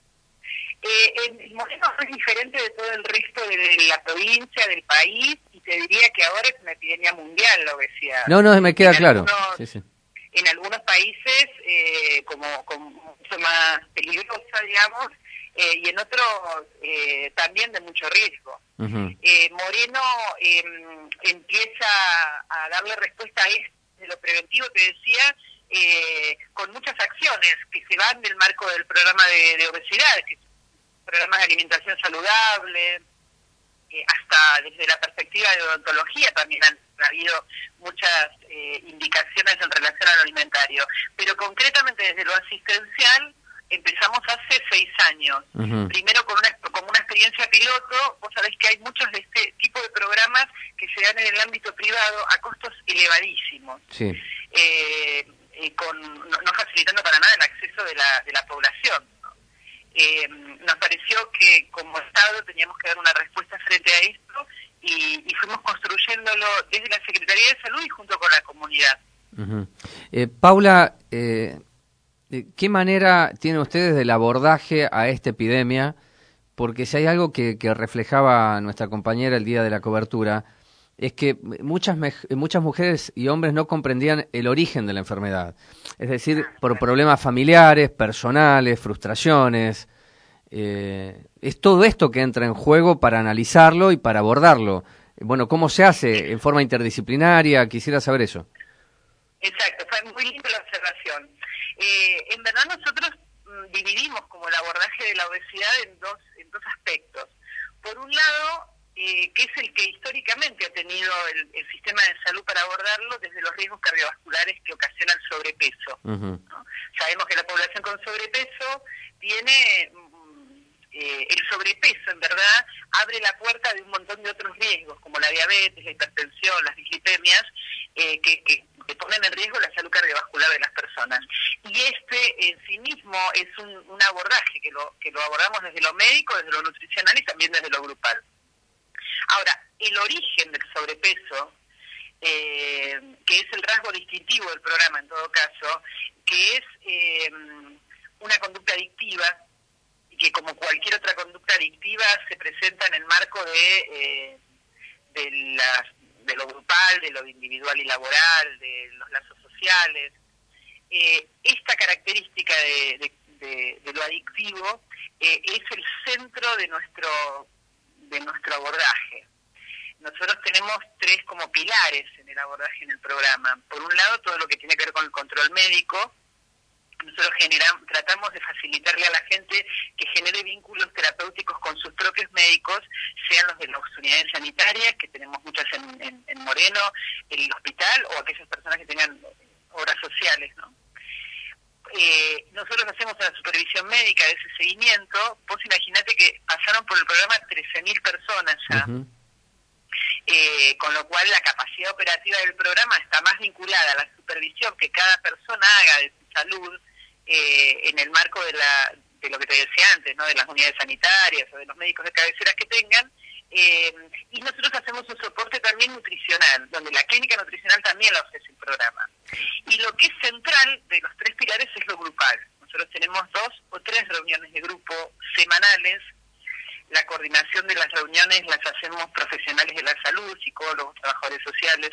Eh, en Moreno es diferente de todo el resto de la provincia, del país, y te diría que ahora es una epidemia mundial la obesidad. No, no, me queda en claro. Algunos, sí, sí. En algunos países eh, como, como mucho más peligrosa, digamos, eh, y en otros eh, también de mucho riesgo. Uh-huh. Eh, Moreno eh, empieza a darle respuesta a esto de lo preventivo, te decía, eh, con muchas acciones que se van del marco del programa de, de obesidad, que programas de alimentación saludable, eh, hasta desde la perspectiva de odontología también han habido muchas eh, indicaciones en relación a lo alimentario. Pero concretamente desde lo asistencial empezamos hace seis años. Uh-huh. Primero con una, como una experiencia piloto. Vos sabés que hay muchos de este tipo de programas que se dan en el ámbito privado a costos elevadísimos. Sí. Eh, eh, con, no, no facilitando para nada el acceso de la, de la población. Eh, nos pareció que como Estado teníamos que dar una respuesta frente a esto y, y fuimos construyéndolo desde la Secretaría de Salud y junto con la comunidad. Uh-huh. eh, Paula, eh, ¿qué manera tienen ustedes del abordaje a esta epidemia? Porque si hay algo que, que reflejaba nuestra compañera el día de la cobertura, es que muchas muchas mujeres y hombres no comprendían el origen de la enfermedad. Es decir, por problemas familiares, personales, frustraciones. Eh, es todo esto que entra en juego para analizarlo y para abordarlo. Bueno, ¿cómo se hace? ¿En forma interdisciplinaria? Quisiera saber eso. Exacto, fue muy linda la observación. Eh, en verdad nosotros mm, dividimos como el abordaje de la obesidad en dos, en dos aspectos. Por un lado, Eh, que es el que históricamente ha tenido el, el sistema de salud para abordarlo desde los riesgos cardiovasculares que ocasiona el sobrepeso. Uh-huh. ¿No? Sabemos que la población con sobrepeso tiene, eh, el sobrepeso en verdad abre la puerta de un montón de otros riesgos, como la diabetes, la hipertensión, las dislipemias, eh, que, que, que ponen en riesgo la salud cardiovascular de las personas. Y este en sí mismo es un, un abordaje que lo, que lo abordamos desde lo médico, desde lo nutricional y también desde lo grupal. Ahora, el origen del sobrepeso, eh, que es el rasgo distintivo del programa en todo caso, que es eh, una conducta adictiva, y que como cualquier otra conducta adictiva se presenta en el marco de, eh, de, las, de lo grupal, de lo individual y laboral, de los lazos sociales. Eh, esta característica de, de, de, de lo adictivo eh, es el centro de nuestro de nuestro abordaje. Nosotros tenemos tres como pilares en el abordaje en el programa. Por un lado, todo lo que tiene que ver con el control médico. Nosotros generamos, tratamos de facilitarle a la gente que genere vínculos terapéuticos con sus propios médicos, sean los de las unidades sanitarias, que tenemos muchas en, en, en Moreno, en el hospital, o aquellas personas que tengan obras sociales, ¿no? Eh, nosotros hacemos una supervisión médica de ese seguimiento. Vos imaginate que pasaron por el programa trece mil personas ya, uh-huh. eh, con lo cual la capacidad operativa del programa está más vinculada a la supervisión que cada persona haga de su salud eh, en el marco de, la, de lo que te decía antes, ¿no? De las unidades sanitarias o de los médicos de cabecera que tengan. Eh, y nosotros hacemos un soporte también nutricional, donde la clínica nutricional también la ofrece el programa. Y lo que es central de los tres pilares es lo grupal. nosotros tenemos dos o tres reuniones de grupo semanales. La coordinación de las reuniones las hacemos profesionales de la salud, psicólogos, trabajadores sociales,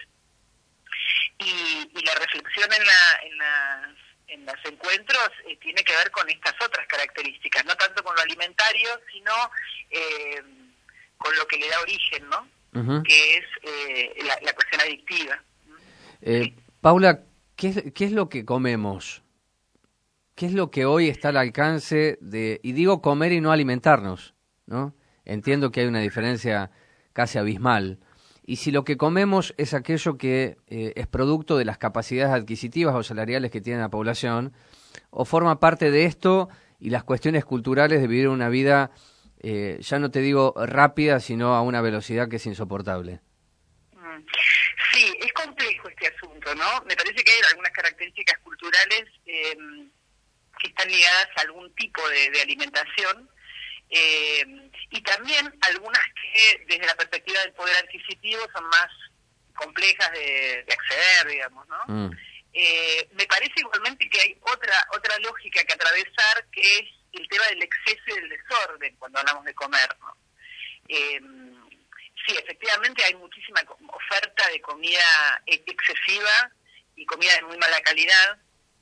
y, y la reflexión en, la, en, la, en los encuentros eh, tiene que ver con estas otras características, no tanto con lo alimentario, sino eh, con lo que le da origen, ¿no? Uh-huh. Que es eh, la, la cuestión adictiva. Eh, sí. Paula, ¿qué es, ¿qué es lo que comemos? ¿Qué es lo que hoy está al alcance de, y digo comer y no alimentarnos, ¿no? Entiendo que hay una diferencia casi abismal. Y si lo que comemos es aquello que eh, es producto de las capacidades adquisitivas o salariales que tiene la población, o forma parte de esto y las cuestiones culturales de vivir una vida, eh, ya no te digo rápida, sino a una velocidad que es insoportable. Sí, es complejo este asunto, ¿no? Me parece que hay algunas características culturales eh, que están ligadas a algún tipo de, de alimentación, eh, y también algunas que desde la perspectiva del poder adquisitivo son más complejas de, de acceder, digamos, ¿no? Mm. Eh, me parece igualmente que hay otra otra lógica que atravesar, que es el tema del exceso y del desorden cuando hablamos de comer, ¿no? Eh, sí, efectivamente hay muchísima oferta de comida excesiva y comida de muy mala calidad,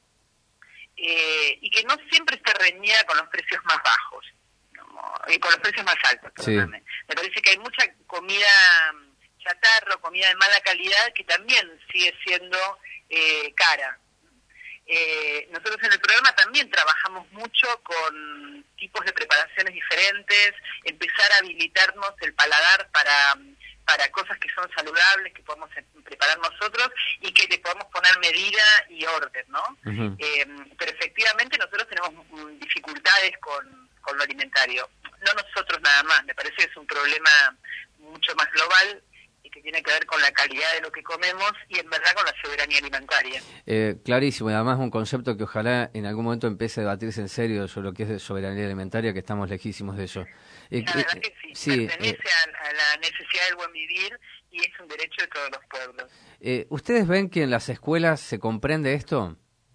eh, y que no siempre está reñida con los precios más bajos, ¿no? Y con los precios más altos, perdóname. Sí. Me parece que hay mucha comida chatarra, comida de mala calidad, que también sigue siendo eh, cara. Eh, nosotros en el programa también trabajamos mucho con tipos de preparaciones diferentes, empezar a habilitarnos el paladar para, para cosas que son saludables, que podemos preparar nosotros y que le podemos poner medida y orden, ¿no? Uh-huh. Eh, pero efectivamente nosotros tenemos dificultades con, con lo alimentario. No nosotros nada más, me parece que es un problema mucho más global, que tiene que ver con la calidad de lo que comemos y en verdad con la soberanía alimentaria. Eh, clarísimo, y además un concepto que ojalá en algún momento empiece a debatirse en serio sobre lo que es de soberanía alimentaria, que estamos lejísimos de eso. Eh, la verdad que sí, sí pertenece eh, a, a la necesidad del buen vivir y es un derecho de todos los pueblos. Eh, ¿Ustedes ven que en las escuelas se comprende esto?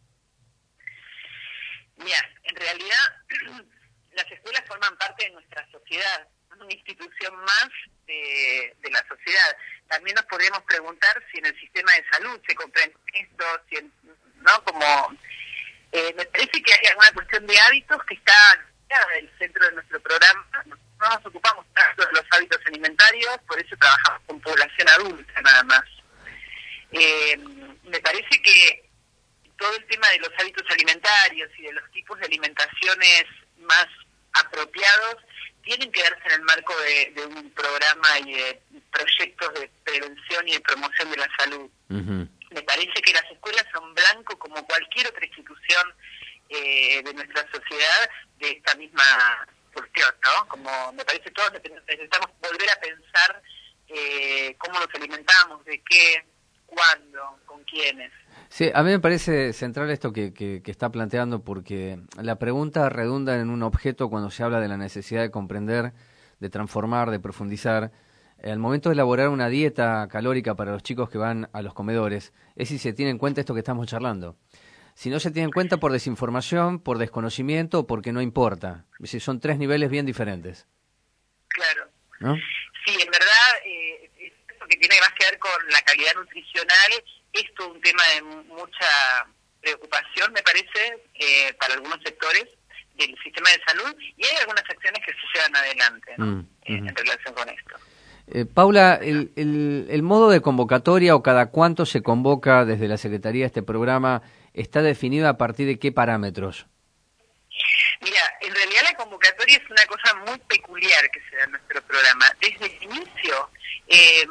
Mira, en realidad las escuelas forman parte de nuestra sociedad, una institución más De, de la sociedad. También nos podríamos preguntar si en el sistema de salud se comprende esto, si en, ¿no? Como eh, me parece que hay alguna cuestión de hábitos que está en el centro de nuestro programa. No nos ocupamos tanto de los hábitos alimentarios, por eso trabajamos con población adulta nada más. Eh, me parece que todo el tema de los hábitos alimentarios y de los tipos de alimentaciones más apropiados tienen que darse en el marco de, de un programa y de proyectos de prevención y de promoción de la salud. Uh-huh. Me parece que las escuelas son blanco como cualquier otra institución eh, de nuestra sociedad de esta misma cuestión, ¿no? Como me parece que todos necesitamos volver a pensar eh, cómo nos alimentamos, de qué, cuándo, con quiénes. Sí, a mí me parece central esto que, que, que está planteando, porque la pregunta redunda en un objeto cuando se habla de la necesidad de comprender, de transformar, de profundizar. Al momento de elaborar una dieta calórica para los chicos que van a los comedores, es si se tiene en cuenta esto que estamos charlando. Si no se tiene en cuenta por desinformación, por desconocimiento o porque no importa. Es decir, son tres niveles bien diferentes. Claro. ¿No? Sí, en verdad, eh, esto que tiene más que ver con la calidad nutricional es todo un tema de mucha preocupación, me parece, eh, para algunos sectores del sistema de salud, y hay algunas acciones que se llevan adelante, ¿no? mm, eh, uh-huh. en relación con esto. Eh, Paula, el, el, el modo de convocatoria o cada cuánto se convoca desde la Secretaría este programa, ¿está definido a partir de qué parámetros? Mira, en realidad la convocatoria es una cosa muy peculiar que se da en nuestro programa. Desde el inicio, eh,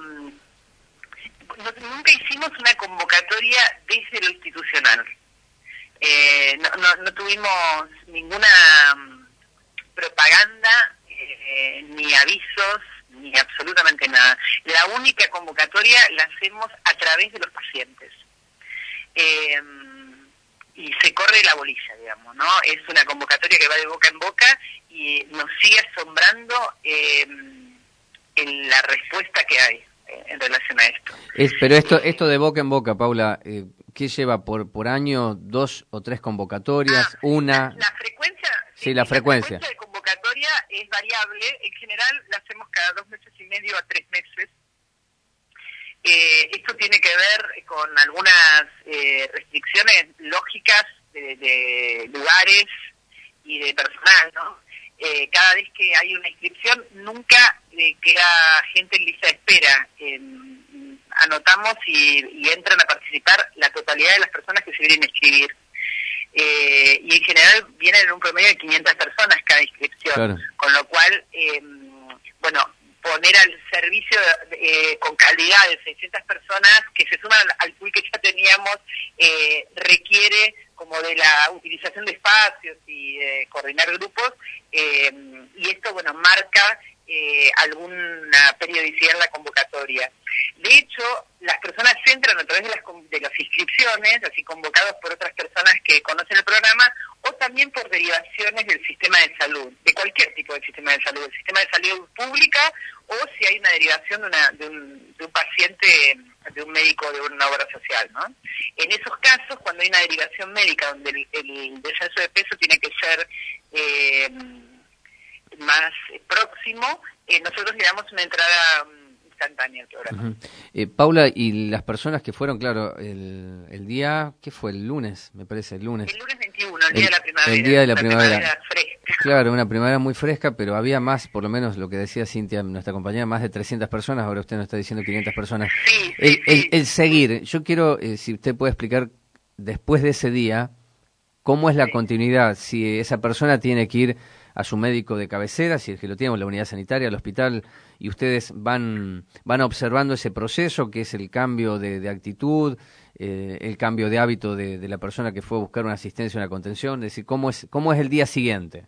nunca hicimos una convocatoria desde lo institucional. Eh, no, no, no tuvimos ninguna propaganda, eh, ni avisos, ni absolutamente nada. La única convocatoria la hacemos a través de los pacientes. Eh, y se corre la bolilla, digamos, ¿no? Es una convocatoria que va de boca en boca y nos sigue asombrando eh, en la respuesta que hay en relación a esto. Es, pero esto esto de boca en boca, Paula, eh, ¿qué lleva por por año? ¿Dos o tres convocatorias? Ah, ¿una? La, la frecuencia... Sí, la frecuencia. La frecuencia de convocatoria es variable. En general la hacemos cada dos meses y medio a tres meses. Eh, esto tiene que ver con algunas eh, restricciones lógicas de, de lugares y de personal, ¿no? Eh, cada vez que hay una inscripción, nunca eh, queda gente en lista de espera. Eh, anotamos y, y entran a participar la totalidad de las personas que se vienen a inscribir. Eh, y en general vienen en un promedio de quinientas personas cada inscripción, claro. Con lo cual, eh, bueno, poner al servicio eh, con calidad de seiscientas personas que se suman al, al pool que ya teníamos, eh, requiere como de la utilización de espacios y de coordinar grupos, eh, y esto, bueno, marca eh, alguna periodicidad en la convocatoria. De hecho, las personas entran a través de las, de las inscripciones, así convocados por otras personas que conocen el programa, o también por derivaciones del sistema de salud, de cualquier tipo de sistema de salud, del sistema de salud pública, o si hay una derivación de, una, de, un, de un paciente, de un médico de una obra social, ¿no? En esos casos, cuando hay una derivación médica donde el, el descenso de peso tiene que ser eh, más próximo, eh, nosotros le damos una entrada instantánea al programa. Uh-huh. eh, Paula, y las personas que fueron, claro, el, el día, ¿qué fue? El lunes, me parece, el lunes. El lunes veintiuno, el, el día de la primavera. El día de la, la primavera. primavera fresca. Claro, una primavera muy fresca, pero había más, por lo menos lo que decía Cintia, nuestra compañera, más de trescientas personas, ahora usted nos está diciendo quinientas personas. Sí, el, sí, el, sí. el seguir, yo quiero, eh, si usted puede explicar, después de ese día, cómo es la sí. continuidad, si esa persona tiene que ir a su médico de cabecera, si es que lo tiene en la unidad sanitaria, al hospital, y ustedes van van observando ese proceso, que es el cambio de, de actitud, eh, el cambio de hábito de, de la persona que fue a buscar una asistencia, una contención, es decir, cómo es cómo es el día siguiente.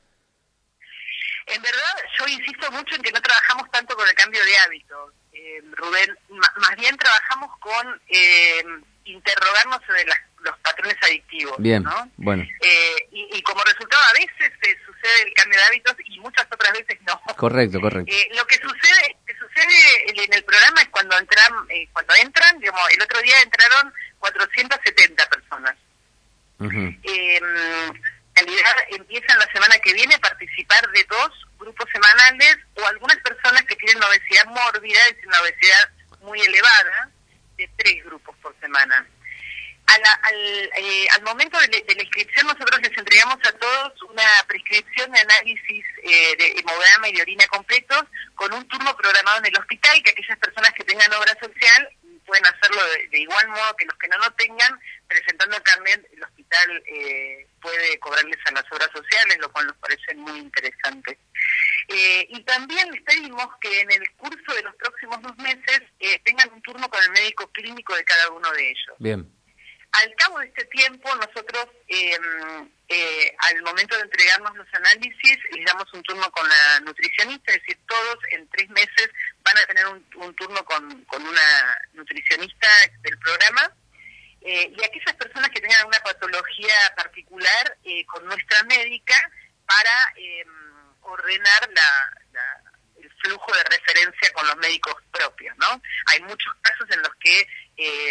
En verdad, yo insisto mucho en que no trabajamos tanto con el cambio de hábitos, eh, Rubén, más bien trabajamos con eh, interrogarnos sobre las, los patrones adictivos. Bien, ¿no? bueno. Eh, y, y como resultado a veces se sucede el cambio de hábitos y muchas otras veces no. Correcto, correcto. Eh, lo que sucede que sucede en el programa es cuando entran, eh, cuando entran, digamos, el otro día entraron cuatrocientas setenta personas. Uh-huh. Eh, en realidad empiezan la semana que viene a participar de dos grupos semanales o algunas personas que tienen obesidad mórbida, es una obesidad muy elevada, de tres grupos por semana. A la, al, eh, al momento de, de la inscripción nosotros les entregamos a todos una prescripción de análisis eh, de hemograma y de orina completos con un turno programado en el hospital, que aquellas personas que tengan obra social pueden hacerlo de, de igual modo que los que no lo tengan, presentando el carnet, el hospital eh, puede cobrarles a las obras sociales, lo cual nos parece muy interesante. Eh, y también les pedimos que en el curso de los próximos dos meses eh, tengan un turno con el médico clínico de cada uno de ellos. Bien. Al cabo de este tiempo, nosotros, eh, eh, al momento de entregarnos los análisis, les damos un turno con la nutricionista, es decir, todos en tres meses van a tener un, un turno con, con una nutricionista del programa, eh, y aquellas personas que tengan una patología particular, eh, con nuestra médica, para eh, ordenar la, la, el flujo de referencia con los médicos propios, ¿no? Hay muchos casos en los que Eh,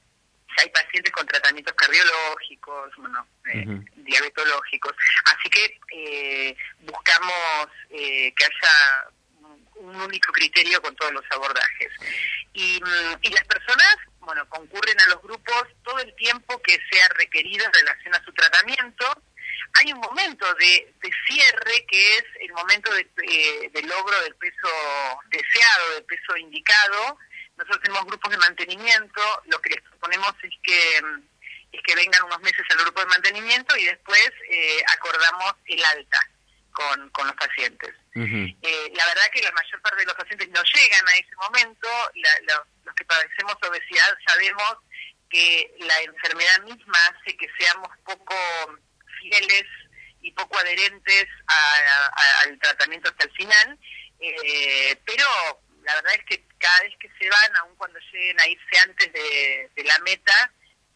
hay pacientes con tratamientos cardiológicos, bueno, eh, uh-huh. diabetológicos, así que eh, buscamos eh, que haya un único criterio con todos los abordajes. Y, y las personas, bueno, concurren a los grupos todo el tiempo que sea requerido en relación a su tratamiento. Hay un momento de, de cierre que es el momento de, eh, de logro del peso deseado, del peso indicado. Nosotros tenemos grupos de mantenimiento, lo que les proponemos es que es que vengan unos meses al grupo de mantenimiento y después eh, acordamos el alta con, con los pacientes. Uh-huh. Eh, la verdad que la mayor parte de los pacientes no llegan a ese momento, la, la, los que padecemos obesidad sabemos que la enfermedad misma hace que seamos poco fieles y poco adherentes a, a, al tratamiento hasta el final, eh, pero la verdad es que cada vez que se van, aun cuando lleguen a irse antes de, de la meta,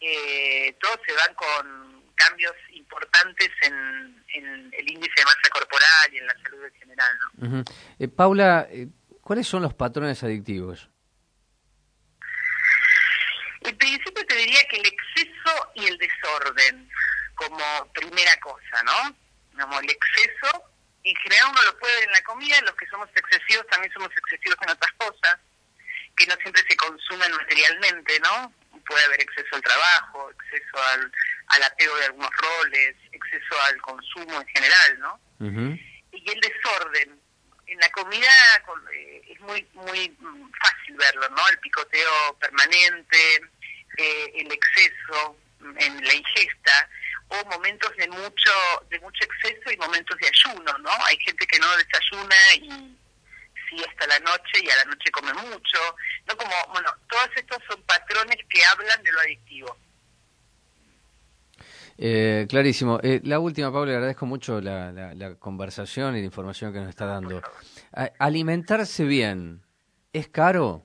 eh, todos se van con cambios importantes en, en el índice de masa corporal y en la salud en general, ¿no? Uh-huh. eh, Paula, eh, ¿cuáles son los patrones adictivos? En principio te diría que el desorden como primera cosa, ¿no? Como el exceso, en general uno lo puede ver en la comida, los que somos excesivos también somos excesivos en otras cosas, que no siempre se consumen materialmente, ¿no? Puede haber exceso al trabajo, exceso al, al apego de algunos roles, exceso al consumo en general, ¿no? Uh-huh. Y el desorden. En la comida eh, es muy muy fácil verlo, ¿no? El picoteo permanente, eh, el exceso en la ingesta, o momentos de mucho de mucho exceso y momentos de ayuno, ¿no? Hay gente que no desayuna y sí hasta la noche, y a la noche come mucho, ¿no? Como, bueno, todos estos son patrones que hablan de lo adictivo. Eh, clarísimo. Eh, la última, Paula, le agradezco mucho la, la, la conversación y la información que nos está dando. A, ¿Alimentarse bien es caro?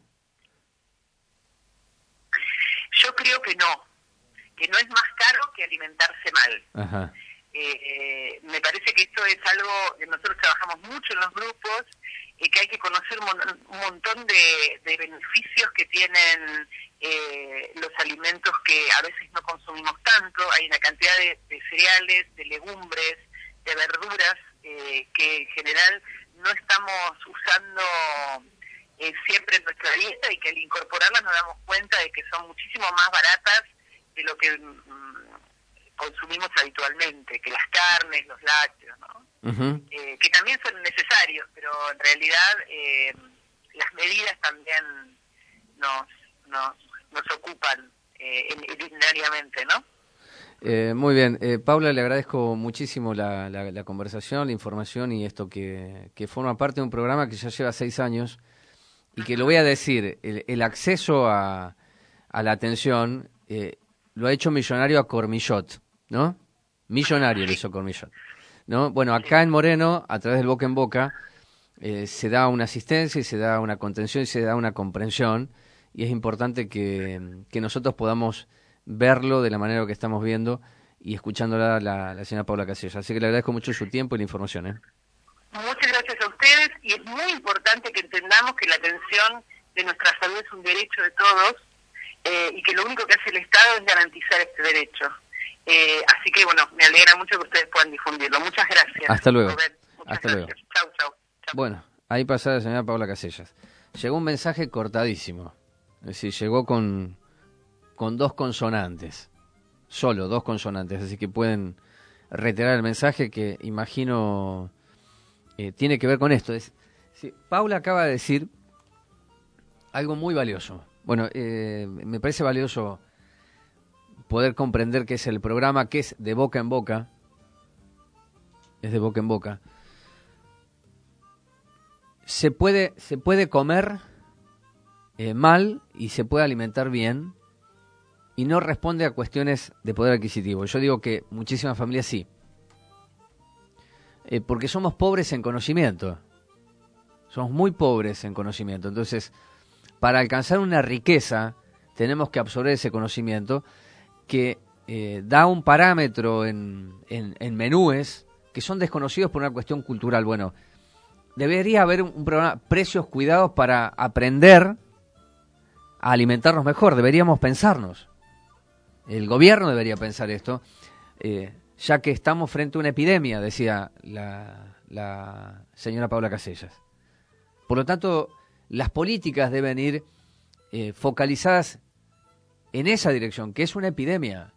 Yo creo que no, que no es más caro que alimentarse mal. Ajá. Eh, me parece que esto es algo que nosotros trabajamos mucho en los grupos, y que hay que conocer un, mon- un montón de, de beneficios que tienen eh, los alimentos que a veces no consumimos tanto. Hay una cantidad de, de cereales, de legumbres, de verduras eh, que en general no estamos usando eh, siempre en nuestra dieta, y que al incorporarlas nos damos cuenta de que son muchísimo más baratas de lo que mm, consumimos habitualmente, que las carnes, los lácteos, ¿no? Uh-huh. Eh, que también son necesarios, pero en realidad eh, las medidas también nos nos, nos ocupan eh, diariamente, ¿no? Eh, muy bien. Eh, Paula, le agradezco muchísimo la, la, la conversación, la información y esto que, que forma parte de un programa que ya lleva seis años y que, lo voy a decir, el, el acceso a, a la atención eh, lo ha hecho millonario a Cormillot, ¿no? Millonario lo hizo Cormillot, ¿no? Bueno, acá en Moreno, a través del Boca en Boca, eh, se da una asistencia y se da una contención y se da una comprensión, y es importante que, que nosotros podamos verlo de la manera que estamos viendo y escuchándola la, la señora Paula Casellas. Así que le agradezco mucho su tiempo y la información, ¿eh? Muchas gracias a ustedes, y es muy importante que entendamos que la atención de nuestra salud es un derecho de todos, eh, y que lo único que hace el Estado es garantizar este derecho. Eh, así que, bueno, me alegra mucho que ustedes puedan difundirlo. Muchas gracias. Hasta luego. Muchas Hasta gracias. luego. Chau, chau. Bueno, ahí pasa la señora Paula Casellas. Llegó un mensaje cortadísimo. Es decir, llegó con, con dos consonantes. Solo dos consonantes. Así que pueden reiterar el mensaje, que imagino eh, tiene que ver con esto. Es, sí, Paula acaba de decir algo muy valioso. Bueno, eh, me parece valioso poder comprender que es el programa, que es de boca en boca. Es de boca en boca. Se puede, se puede comer eh, mal y se puede alimentar bien, y no responde a cuestiones de poder adquisitivo. Yo digo que muchísimas familias sí. Eh, porque somos pobres en conocimiento. Somos muy pobres en conocimiento. Entonces, para alcanzar una riqueza, tenemos que absorber ese conocimiento que eh, da un parámetro en, en, en menúes que son desconocidos por una cuestión cultural. Bueno, debería haber un, un programa, precios cuidados, para aprender a alimentarnos mejor. Deberíamos pensarnos. El gobierno debería pensar esto, eh, ya que estamos frente a una epidemia, decía la, la señora Paula Casellas. Por lo tanto, las políticas deben ir eh, focalizadas en esa dirección, que es una epidemia.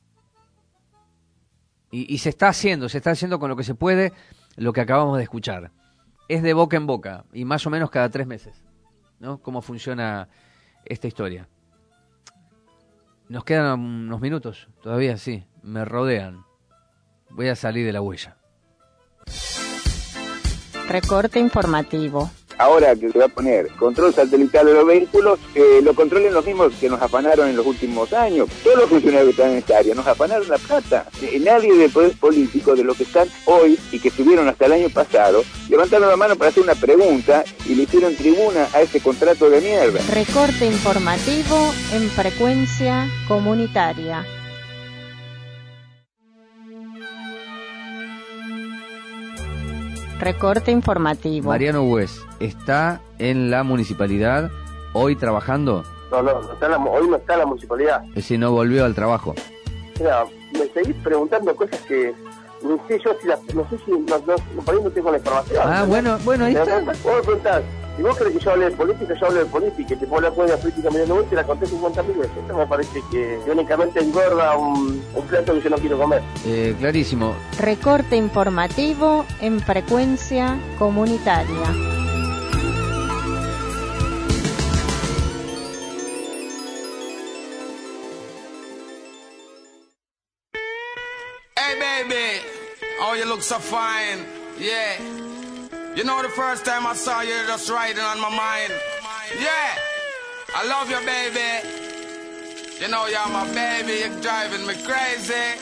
Y, y se está haciendo, se está haciendo con lo que se puede, lo que acabamos de escuchar. Es de boca en boca, y más o menos cada tres meses, ¿no? Cómo funciona esta historia. Nos quedan unos minutos, todavía sí, me rodean. Voy a salir de la huella. Recorte informativo. Ahora que se va a poner control satelital de los vehículos, eh, lo controlen los mismos que nos afanaron en los últimos años. Todos los funcionarios que están en esta área nos afanaron la plata. Eh, nadie del poder político, de los que están hoy y que estuvieron hasta el año pasado, levantaron la mano para hacer una pregunta y le hicieron tribuna a ese contrato de mierda. Recorte informativo en frecuencia comunitaria. Recorte informativo. Mariano Hues, ¿está en la municipalidad hoy trabajando? No, no, no está en la, hoy no está en la municipalidad. Es decir, no volvió al trabajo. sea, me seguís preguntando cosas que no sé yo si las, no sé si, no, no, por ahí no tengo la información. Ah, bueno, bueno, ahí está. Vos me preguntás, si vos crees que yo hable de política, yo hablo de política, y que te puedo hablar de política medio nuevo, te la conté cincuenta mil veces. Esto me parece que únicamente engorda un, un plato que yo no quiero comer. Eh, clarísimo. Recorte informativo en frecuencia comunitaria. Hey baby, oh you look so fine, yeah. You know the first time I saw you, just riding on my mind. Yeah, I love you baby. You know you're my baby, you're driving me crazy.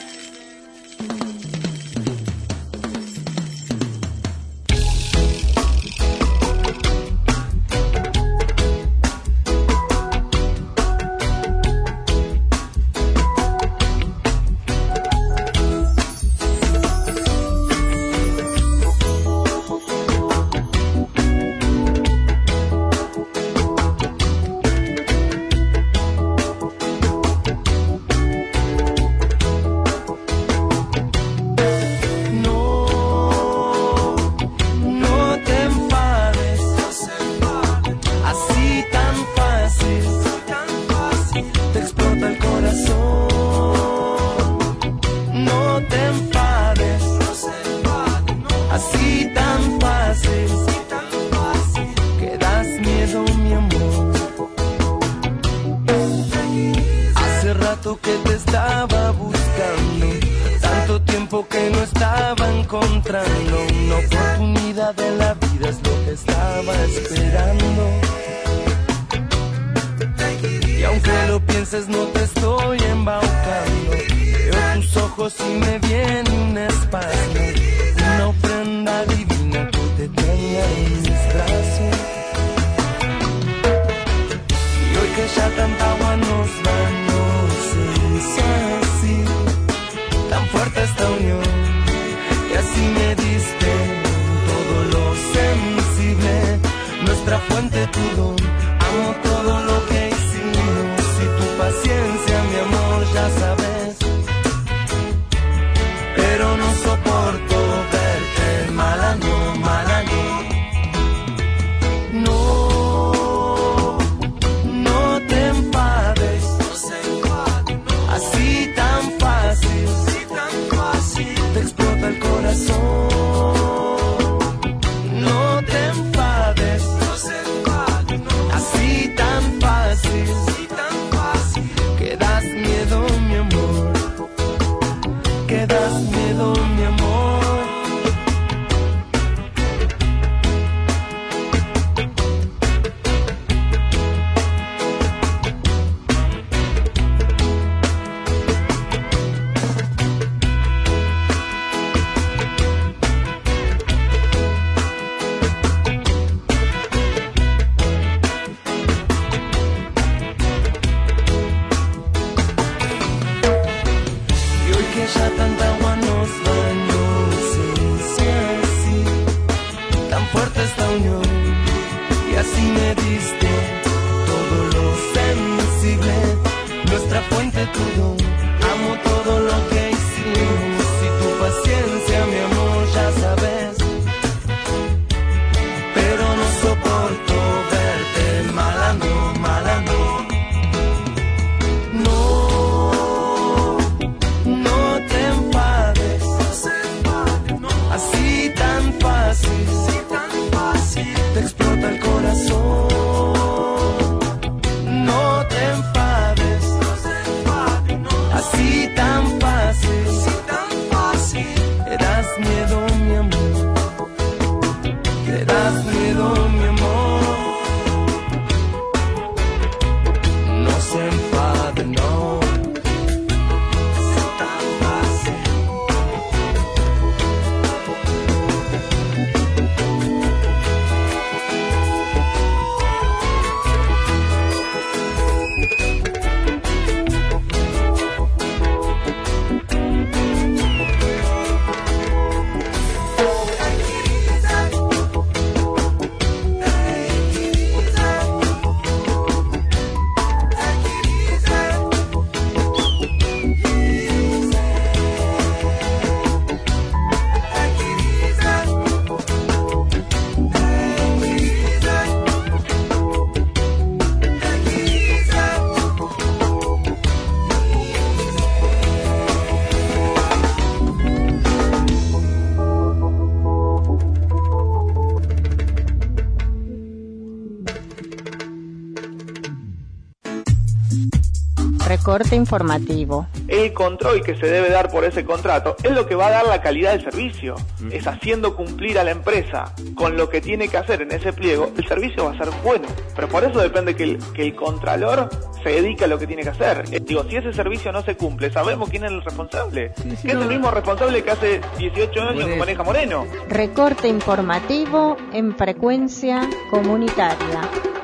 Recorte informativo. El control que se debe dar por ese contrato es lo que va a dar la calidad del servicio. Mm. Es haciendo cumplir a la empresa con lo que tiene que hacer en ese pliego, el servicio va a ser bueno. Pero por eso depende que el, que el contralor se dedique a lo que tiene que hacer. Eh, digo, si ese servicio no se cumple, sabemos quién es el responsable. Sí, sí, que no. Es el mismo responsable que hace dieciocho años que maneja Moreno. Recorte informativo en frecuencia comunitaria.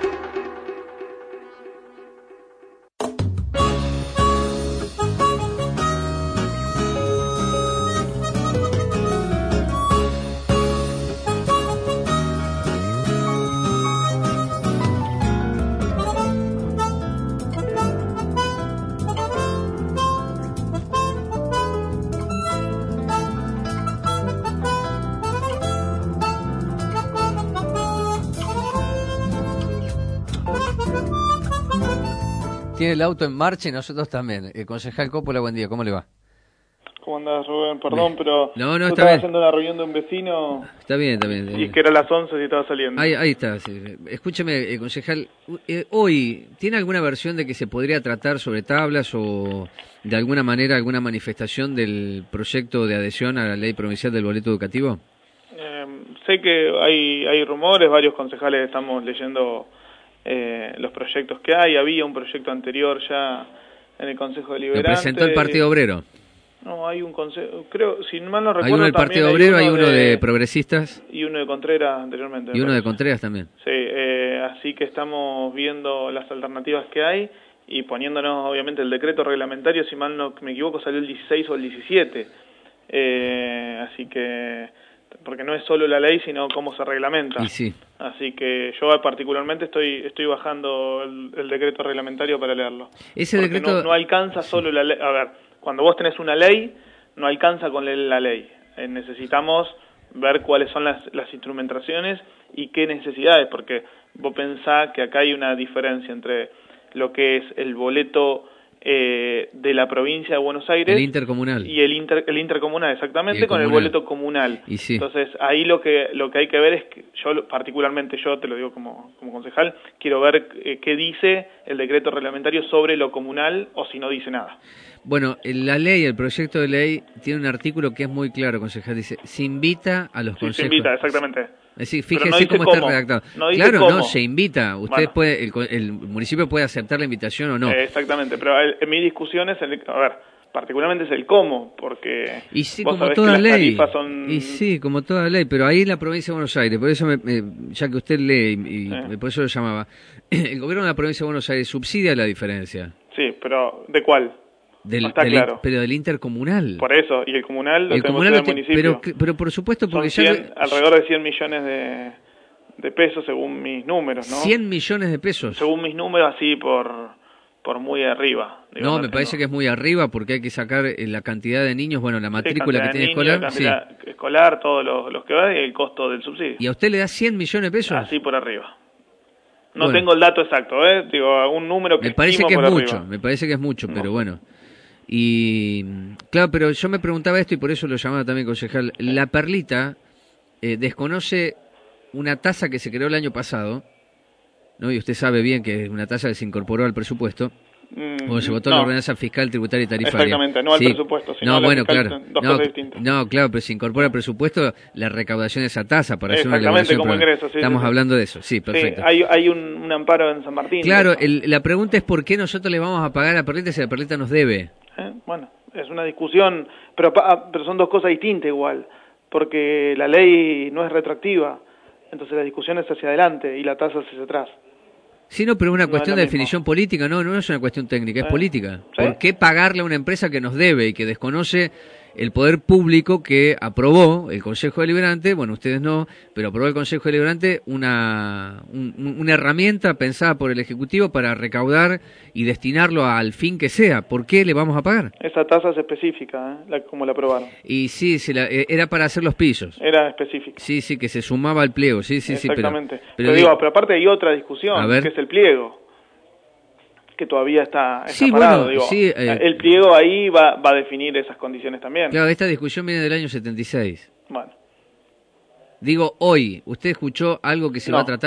Tiene el auto en marcha y nosotros también. El concejal Coppola, buen día, ¿cómo le va? ¿Cómo andás, Rubén? Perdón, pero no, no, yo está estaba bien. haciendo una reunión de un vecino. Está bien, está bien. Y que era las once y estaba saliendo. Ahí, ahí está. Sí. Escúcheme, eh, concejal, eh, hoy, ¿tiene alguna versión de que se podría tratar sobre tablas o de alguna manera alguna manifestación del proyecto de adhesión a la ley provincial del boleto educativo? Eh, sé que hay, hay rumores, varios concejales estamos leyendo eh, los proyectos que hay. Había un proyecto anterior ya en el Consejo Deliberante. ¿Lo presentó el Partido Obrero? No, hay un consejo, creo, si mal no recuerdo, hay uno del Partido Obrero, hay uno, hay uno de, de Progresistas. Y uno de Contreras anteriormente. Y uno de Contreras también. Sí, eh, así que estamos viendo las alternativas que hay y poniéndonos, obviamente, el decreto reglamentario, si mal no me equivoco, salió el dieciséis o el diecisiete. Eh, así que, porque no es solo la ley, sino cómo se reglamenta. Y sí. Así que yo particularmente estoy estoy bajando el, el decreto reglamentario para leerlo. Ese porque decreto... no, no alcanza solo la ley. A ver, cuando vos tenés una ley, no alcanza con la ley. Eh, necesitamos ver cuáles son las, las instrumentaciones y qué necesidades, porque vos pensás que acá hay una diferencia entre lo que es el boleto eh, de la provincia de Buenos Aires... El intercomunal. Y el, inter, el intercomunal, exactamente, el con comunal. El boleto comunal. Y sí. Entonces, ahí lo que lo que hay que ver es que yo, particularmente yo, te lo digo como, como concejal, quiero ver eh, qué dice el decreto reglamentario sobre lo comunal o si no dice nada. Bueno, la ley, el proyecto de ley, tiene un artículo que es muy claro, concejal. Dice, se invita a los sí, consejos... se invita, exactamente. Es decir, fíjese no cómo, cómo está redactado. No claro, cómo. no, se invita. Usted bueno. puede, el, el municipio puede aceptar la invitación o no. Eh, exactamente, pero el, en mi discusión es, el, a ver, particularmente es el cómo, porque y sí, vos como sabés toda que ley. las tarifas son... Y sí, como toda ley, pero ahí en la provincia de Buenos Aires, por eso, me, me, ya que usted lee, y sí. por eso lo llamaba, el gobierno de la provincia de Buenos Aires subsidia la diferencia. Sí, pero ¿de cuál? Del, no está del, claro. Pero del intercomunal. Por eso, y el comunal lo el tenemos comunal en el municipio. Pero, pero por supuesto, porque son cien, ya... alrededor de cien millones de, de pesos según mis números, ¿no? cien millones de pesos. Según mis números, así por, por muy arriba. Digo, no, me parece no. que es muy arriba porque hay que sacar la cantidad de niños, bueno, la matrícula sí, que tiene niños, escolar. Sí. Escolar, todos los, los que va y el costo del subsidio. ¿Y a usted le da cien millones de pesos? Así por arriba. No bueno. tengo el dato exacto, ¿eh? Digo, un número que me parece que es por mucho, arriba. me parece que es mucho, no. pero bueno. Y claro, pero yo me preguntaba esto y por eso lo llamaba también concejal. La Perlita eh, desconoce una tasa que se creó el año pasado, ¿no? Y usted sabe bien que es una tasa que se incorporó al presupuesto. Mm, cuando se votó no. la ordenanza fiscal, tributaria y tarifaria. Exactamente, no al sí. presupuesto, sino no, a la bueno, fiscal, claro. dos no, cosas distintas. No, claro, pero se incorpora al presupuesto la recaudación de esa tasa para hacer una Exactamente, elaboración. como ingreso, sí, Estamos sí, hablando de eso, sí, perfecto. Sí, hay, hay un, un amparo en San Martín. Claro, el, la pregunta es por qué nosotros le vamos a pagar a Perlita si la Perlita nos debe. ¿Eh? Bueno, es una discusión, pero, pero son dos cosas distintas igual, porque la ley no es retroactiva, entonces la discusión es hacia adelante y la tasa es hacia atrás. Sí, no, pero es una no cuestión es de mismo. definición política, no, no es una cuestión técnica, es ¿Eh? política. ¿Sí? ¿Por qué pagarle a una empresa que nos debe y que desconoce el poder público que aprobó el Consejo Deliberante, bueno, ustedes no, pero aprobó el Consejo Deliberante una, un, una herramienta pensada por el Ejecutivo para recaudar y destinarlo al fin que sea? ¿Por qué le vamos a pagar? Esa tasa es específica, ¿eh? la, como la aprobaron. Y sí, se la, era para hacer los pisos. Era específica. Sí, sí, que se sumaba al pliego, sí, sí, Exactamente. sí. Pero, pero, pero digo, pero aparte hay otra discusión, que es el pliego, que todavía está, está sí, parado. Bueno, digo, sí, eh, el pliego ahí va, va a definir esas condiciones también. Claro, esta discusión viene del año setenta y seis. Bueno. Digo, hoy, ¿usted escuchó algo que se no, va a tratar?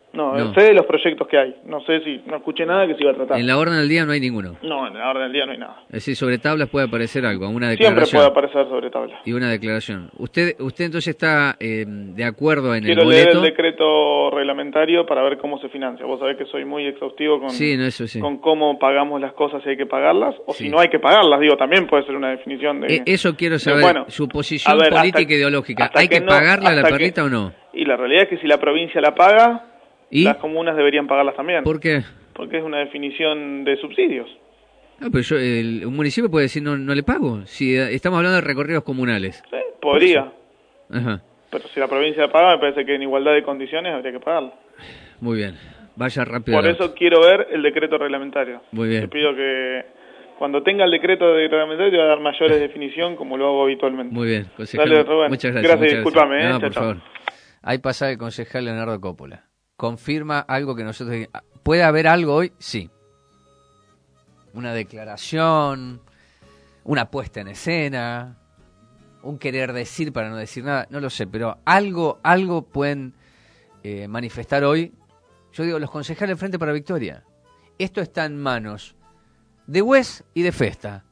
No, No. sé de los proyectos que hay. No sé si, no escuché nada que se iba a tratar. En la orden del día no hay ninguno. No, en la orden del día no hay nada. Es decir, sobre tablas puede aparecer algo, una Siempre declaración. puede aparecer sobre tabla. Y una declaración. ¿Usted usted entonces está eh, de acuerdo en Quiero el leer boleto? el decreto reglamentario para ver cómo se financia. Vos sabés que soy muy exhaustivo con, Sí, no, eso sí. con cómo pagamos las cosas, si hay que pagarlas, o Sí. si no hay que pagarlas. Digo, también puede ser una definición de... Eh, eso quiero de- saber, bueno, su posición a ver, política hasta- ideológica. hasta ¿Hay que, no- pagarle a la hasta que- perrita o no? Y la realidad es que si la provincia la paga, ¿Y? las comunas deberían pagarlas también. ¿Por qué? Porque es una definición de subsidios. No, pero yo, el, un municipio puede decir no, no le pago. Si eh, estamos hablando de recorridos comunales. Sí, podría. Ajá, Pero si la provincia la paga, me parece que en igualdad de condiciones habría que pagarla. muy bien. Vaya rápido. Por al eso auto. quiero ver el decreto reglamentario. Muy bien. Te pido que cuando tenga el decreto de reglamentario te voy a dar mayores definición como lo hago habitualmente. Muy bien, concejal. Dale, Rubén. Muchas gracias. Gracias, muchas discúlpame, gracias. eh. No, Chao, por chao. favor. Ahí pasa el concejal Leonardo Coppola. Confirma algo que nosotros... ¿Puede haber algo hoy? Sí. Una declaración, una puesta en escena, un querer decir para no decir nada, no lo sé, pero algo, algo pueden eh, manifestar hoy. Yo digo, los concejales del Frente para Victoria. Esto está en manos de Wes y de Festa.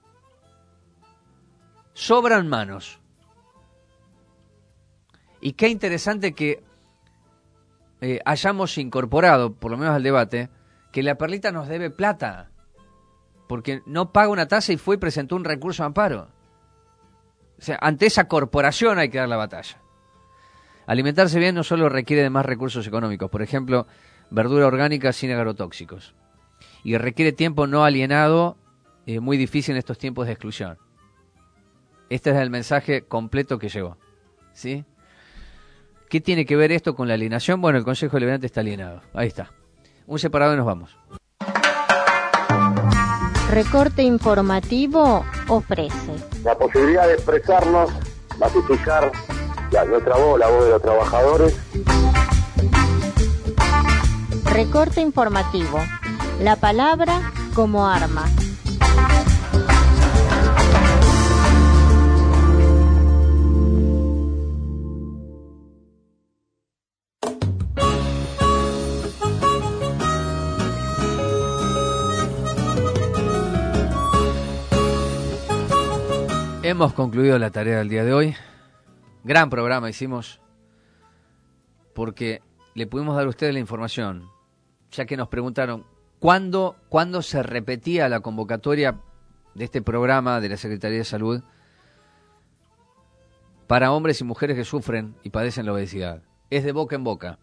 Sobran manos. Y qué interesante que eh, hayamos incorporado, por lo menos al debate, que la perlita nos debe plata. Porque no paga una tasa y fue y presentó un recurso de amparo. O sea, ante esa corporación hay que dar la batalla. Alimentarse bien no solo requiere de más recursos económicos, por ejemplo, verdura orgánica sin agrotóxicos. Y requiere tiempo no alienado, eh, muy difícil en estos tiempos de exclusión. Este es el mensaje completo que llegó. ¿Sí? ¿Qué tiene que ver esto con la alienación? Bueno, el Consejo Deliberante está alienado. Ahí está. Un separado y nos vamos. Recorte informativo ofrece. La posibilidad de expresarnos, masificar la, nuestra voz, la voz de los trabajadores. Recorte informativo. La palabra como arma. Hemos concluido la tarea del día de hoy. Gran programa hicimos porque le pudimos dar a ustedes la información, ya que nos preguntaron cuándo, cuándo se repetía la convocatoria de este programa de la Secretaría de Salud para hombres y mujeres que sufren y padecen la obesidad. Es de boca en boca.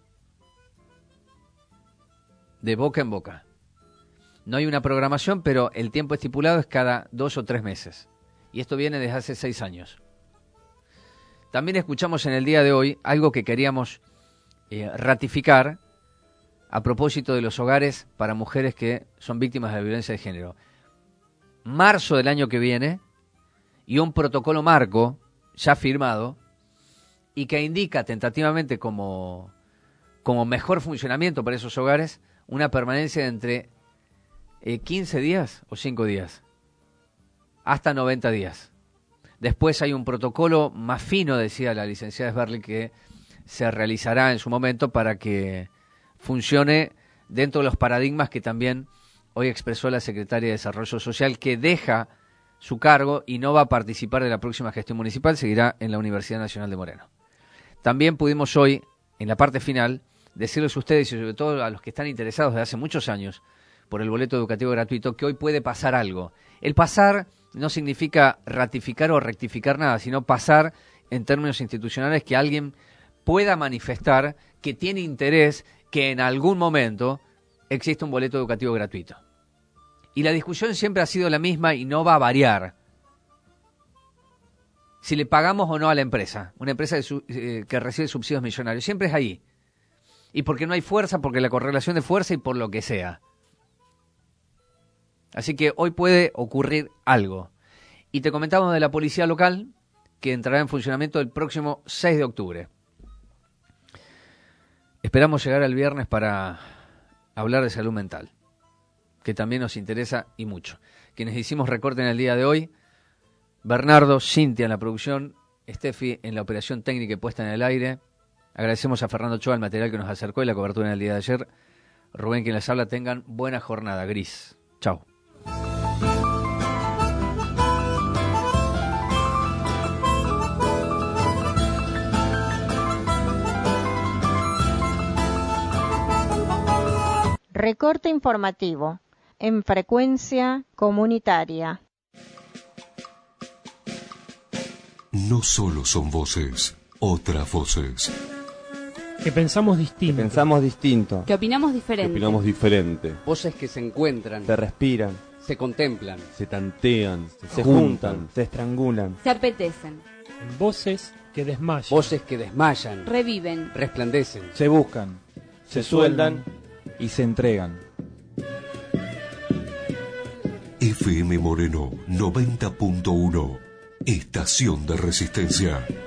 De boca en boca. No hay una programación, pero el tiempo estipulado es cada dos o tres meses. Y esto viene desde hace seis años. También escuchamos en el día de hoy algo que queríamos eh, ratificar a propósito de los hogares para mujeres que son víctimas de la violencia de género. Marzo del año que viene y un protocolo marco ya firmado y que indica tentativamente como, como mejor funcionamiento para esos hogares una permanencia de entre eh, quince días o cinco días. Hasta noventa días. Después hay un protocolo más fino, decía la licenciada Sberli, que se realizará en su momento para que funcione dentro de los paradigmas que también hoy expresó la Secretaria de Desarrollo Social, que deja su cargo y no va a participar de la próxima gestión municipal, seguirá en la Universidad Nacional de Moreno. También pudimos hoy, en la parte final, decirles a ustedes y sobre todo a los que están interesados desde hace muchos años por el boleto educativo gratuito, que hoy puede pasar algo. El pasar no significa ratificar o rectificar nada, sino pasar en términos institucionales que alguien pueda manifestar que tiene interés que en algún momento exista un boleto educativo gratuito. Y la discusión siempre ha sido la misma y no va a variar. Si le pagamos o no a la empresa, una empresa de su, eh, que recibe subsidios millonarios, siempre es ahí. Y porque no hay fuerza, porque la correlación de fuerza y por lo que sea. Así que hoy puede ocurrir algo. Y te comentamos de la policía local, que entrará en funcionamiento el próximo seis de octubre. Esperamos llegar al viernes para hablar de salud mental, que también nos interesa y mucho. Quienes hicimos recorte en el día de hoy, Bernardo, Cintia en la producción, Steffi en la operación técnica y puesta en el aire, Agradecemos a Fernando Ochoa el material que nos acercó y la cobertura en el día de ayer. Rubén, quien les habla, tengan buena jornada. Gris. Chau. Recorte informativo en frecuencia comunitaria. No solo son voces, otras voces. Que pensamos distinto. Que pensamos distinto. Que opinamos diferente. Que opinamos diferente. Voces que se encuentran. Se respiran. Se contemplan. Se tantean. Se, se juntan, juntan. Se estrangulan. Se apetecen. En voces que desmayan. Voces que desmayan. Reviven. Resplandecen. Se buscan. Se, se sueldan. Y se entregan. F M Moreno noventa punto uno. Estación de Resistencia.